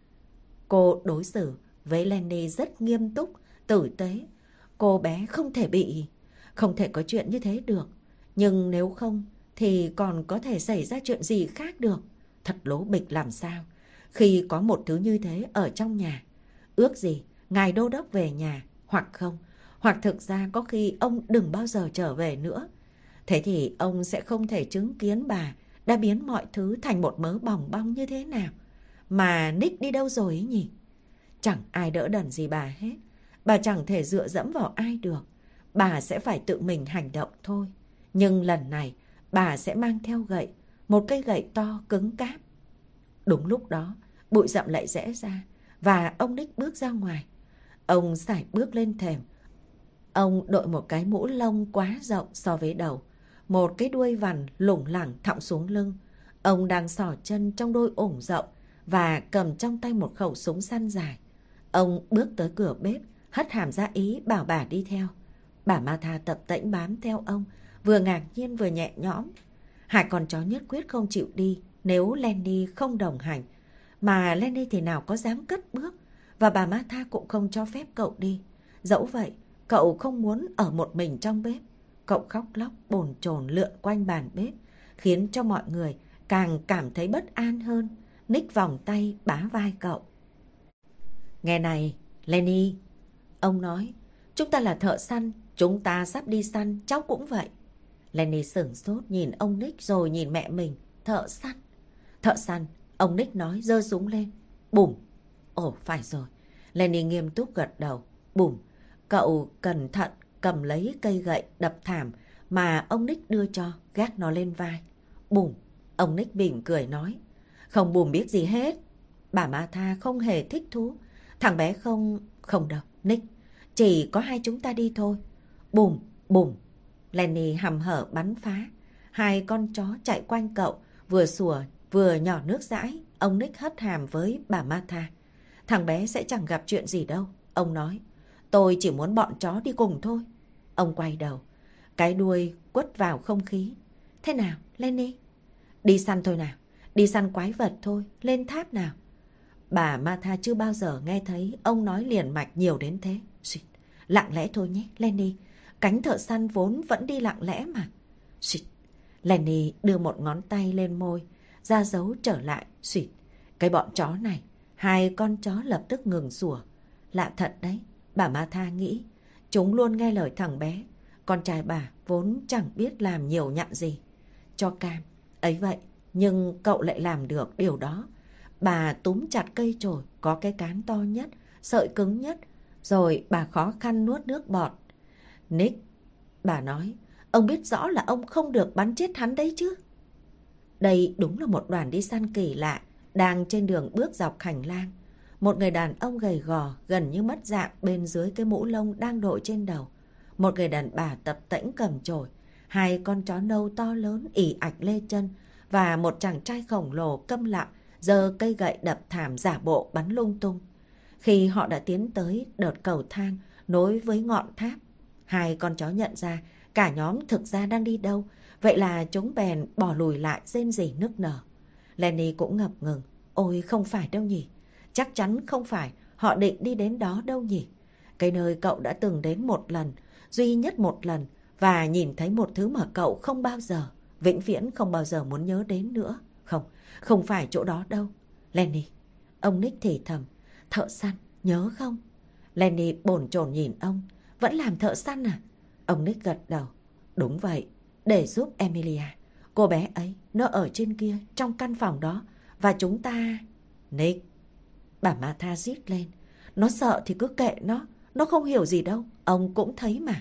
Cô đối xử với Lenny rất nghiêm túc, tử tế. Cô bé không thể bị, không thể có chuyện như thế được. Nhưng nếu không thì còn có thể xảy ra chuyện gì khác được. Thật lố bịch làm sao khi có một thứ như thế ở trong nhà. Ước gì ngài đô đốc về nhà, hoặc không, hoặc thực ra có khi ông đừng bao giờ trở về nữa. Thế thì ông sẽ không thể chứng kiến bà đã biến mọi thứ thành một mớ bòng bong như thế nào. Mà Nick đi đâu rồi ấy nhỉ? Chẳng ai đỡ đần gì bà hết. Bà chẳng thể dựa dẫm vào ai được. Bà sẽ phải tự mình hành động thôi. Nhưng lần này bà sẽ mang theo gậy, một cây gậy to cứng cáp. Đúng lúc đó bụi rậm lại rẽ ra, và ông Nick bước ra ngoài. Ông sải bước lên thềm. Ông đội một cái mũ lông quá rộng so với đầu, một cái đuôi vằn lủng lẳng thõng xuống lưng. Ông đang xỏ chân trong đôi ủng rộng và cầm trong tay một khẩu súng săn dài. Ông bước tới cửa bếp, hất hàm ra ý bảo bà đi theo. Bà Martha tập tễnh bám theo ông, vừa ngạc nhiên vừa nhẹ nhõm. Hai con chó nhất quyết không chịu đi nếu Lenny không đồng hành. Mà Lenny thì nào có dám cất bước, và bà Martha cũng không cho phép cậu đi. Dẫu vậy, cậu không muốn ở một mình trong bếp. Cậu khóc lóc bồn chồn lượn quanh bàn bếp, khiến cho mọi người càng cảm thấy bất an hơn. Nick vòng tay bá vai cậu. Nghe này, Lenny, ông nói, chúng ta là thợ săn, chúng ta sắp đi săn, cháu cũng vậy. Lenny sửng sốt nhìn ông Nick rồi nhìn mẹ mình. Thợ săn? Thợ săn, ông Nick nói giơ súng lên. Bùm. Ồ, phải rồi. Lenny nghiêm túc gật đầu. Bùm. Cậu cẩn thận cầm lấy cây gậy đập thảm mà ông Nick đưa cho, gác nó lên vai. Bùm. Ông Nick mỉm cười nói. Không bùm biết gì hết. Bà Martha không hề thích thú. Thằng bé không... Không đâu, Nick. Chỉ có hai chúng ta đi thôi. Bùm, bùm. Lenny hầm hở bắn phá. Hai con chó chạy quanh cậu, vừa sủa vừa nhỏ nước dãi. Ông Nick hất hàm với bà Martha. Thằng bé sẽ chẳng gặp chuyện gì đâu. Ông nói, tôi chỉ muốn bọn chó đi cùng thôi. Ông quay đầu, cái đuôi quất vào không khí. Thế nào, Lenny? Đi săn thôi nào. Đi săn quái vật thôi. Lên tháp nào. Bà Martha chưa bao giờ nghe thấy ông nói liền mạch nhiều đến thế. Xịt, lặng lẽ thôi nhé, Lenny. Cánh thợ săn vốn vẫn đi lặng lẽ mà. Xịt. Lenny đưa một ngón tay lên môi, ra dấu trở lại. Xịt. Cái bọn chó này. Hai con chó lập tức ngừng sủa. Lạ thật đấy, bà Martha nghĩ. Chúng luôn nghe lời thằng bé. Con trai bà vốn chẳng biết làm nhiều nhặn gì. Cho cam. Ấy vậy, nhưng cậu lại làm được điều đó. Bà túm chặt cây chổi có cái cán to nhất, sợi cứng nhất. Rồi bà khó khăn nuốt nước bọt. Nick, bà nói, Ông biết rõ là ông không được bắn chết hắn đấy chứ. Đây đúng là một đoàn đi săn kỳ lạ, đang trên đường bước dọc hành lang. Một người đàn ông gầy gò, gần như mất dạng bên dưới cái mũ lông đang đội trên đầu. Một người đàn bà tập tễnh cầm chổi, hai con chó nâu to lớn ỉ ạch lê chân và một chàng trai khổng lồ câm lặng giơ cây gậy đập thảm giả bộ bắn lung tung. Khi họ đã tiến tới đợt cầu thang nối với ngọn tháp, hai con chó nhận ra cả nhóm thực ra đang đi đâu, vậy là chúng bèn bỏ lùi lại rên rỉ nức nở. Lenny cũng ngập ngừng. Ôi không phải đâu nhỉ, chắc chắn không phải, họ định đi đến đó đâu nhỉ. Cái nơi cậu đã từng đến một lần, duy nhất một lần, và nhìn thấy một thứ mà cậu không bao giờ, vĩnh viễn không bao giờ muốn nhớ đến nữa. Không, không phải chỗ đó đâu. Lenny, ông Nick thì thầm, thợ săn, nhớ không? Lenny bồn chồn nhìn ông, vẫn làm thợ săn à? Ông Nick gật đầu, đúng vậy, để giúp Emilia. Cô bé ấy, nó ở trên kia, trong căn phòng đó, và chúng ta... Nick, bà Martha rít lên, nó sợ thì cứ kệ nó, nó không hiểu gì đâu, ông cũng thấy mà.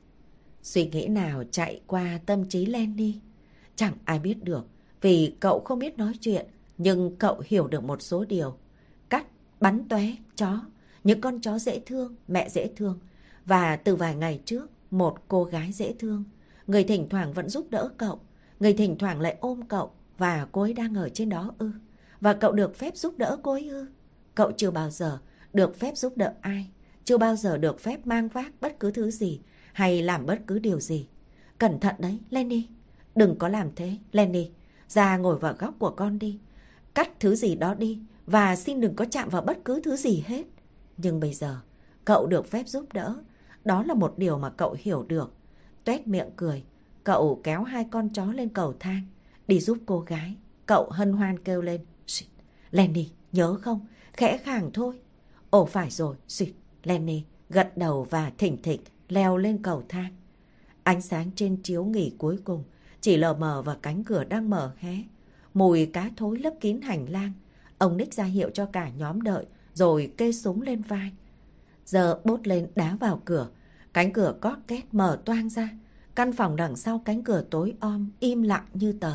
Suy nghĩ nào chạy qua tâm trí Lenny? Chẳng ai biết được, vì cậu không biết nói chuyện, nhưng cậu hiểu được một số điều. Cắt, bắn tóe, chó, những con chó dễ thương, mẹ dễ thương. Và từ vài ngày trước, một cô gái dễ thương, người thỉnh thoảng vẫn giúp đỡ cậu, người thỉnh thoảng lại ôm cậu, và cô ấy đang ở trên đó ư? Và cậu được phép giúp đỡ cô ấy ư? Cậu chưa bao giờ được phép giúp đỡ ai, chưa bao giờ được phép mang vác bất cứ thứ gì hay làm bất cứ điều gì. Cẩn thận đấy, Lenny. Đừng có làm thế, Lenny. Ra ngồi vào góc của con đi. Cắt thứ gì đó đi và xin đừng có chạm vào bất cứ thứ gì hết. Nhưng bây giờ, cậu được phép giúp đỡ. Đó là một điều mà cậu hiểu được. Tuét miệng cười, cậu kéo hai con chó lên cầu thang, đi giúp cô gái. Cậu hân hoan kêu lên, xịt, Lenny, nhớ không? Khẽ khàng thôi. Ồ phải rồi, xịt. Lenny gật đầu và thỉnh thịch leo lên cầu thang. Ánh sáng trên chiếu nghỉ cuối cùng chỉ lờ mờ vào cánh cửa đang mở hé. Mùi cá thối lấp kín hành lang. Ông Nick ra hiệu cho cả nhóm đợi, rồi kê súng lên vai. Giờ bốt lên đá vào cửa. Cánh cửa cót két mở toang ra. Căn phòng đằng sau cánh cửa tối om, im lặng như tờ.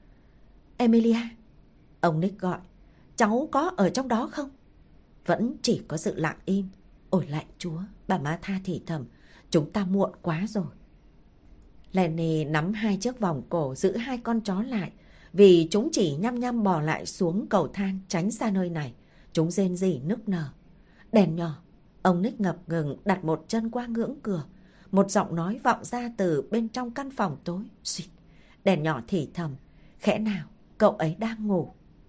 Emilia, ông Nick gọi, cháu có ở trong đó không? Vẫn chỉ có sự lặng im. Ôi lạy Chúa, bà Martha thì thầm, chúng ta muộn quá rồi. Lenny nắm hai chiếc vòng cổ giữ hai con chó lại, vì chúng chỉ nhăm nhăm bò lại xuống cầu thang tránh xa nơi này. Chúng rên rỉ nức nở. Đèn nhỏ, ông Nick ngập ngừng đặt một chân qua ngưỡng cửa. Một giọng nói vọng ra từ bên trong căn phòng tối. Xịt, đèn nhỏ thì thầm, khẽ nào, cậu ấy đang ngủ.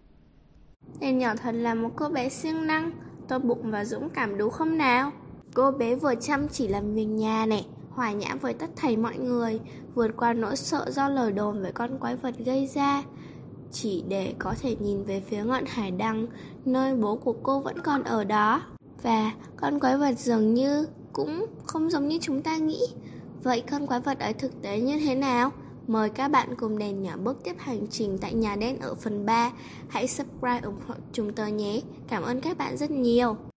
Đèn nhỏ thật là một cô bé siêng năng, to bụng và dũng cảm đúng không nào? Cô bé vừa chăm chỉ làm việc nhà này, hòa nhã với tất thảy mọi người, vượt qua nỗi sợ do lời đồn về con quái vật gây ra, chỉ để có thể nhìn về phía ngọn hải đăng, nơi bố của cô vẫn còn ở đó. Và con quái vật dường như cũng không giống như chúng ta nghĩ. Vậy con quái vật ấy thực tế như thế nào? Mời các bạn cùng Đèn Nhỏ bước tiếp hành trình tại nhà đen ở phần ba. Hãy subscribe ủng hộ chúng tôi nhé. Cảm ơn các bạn rất nhiều.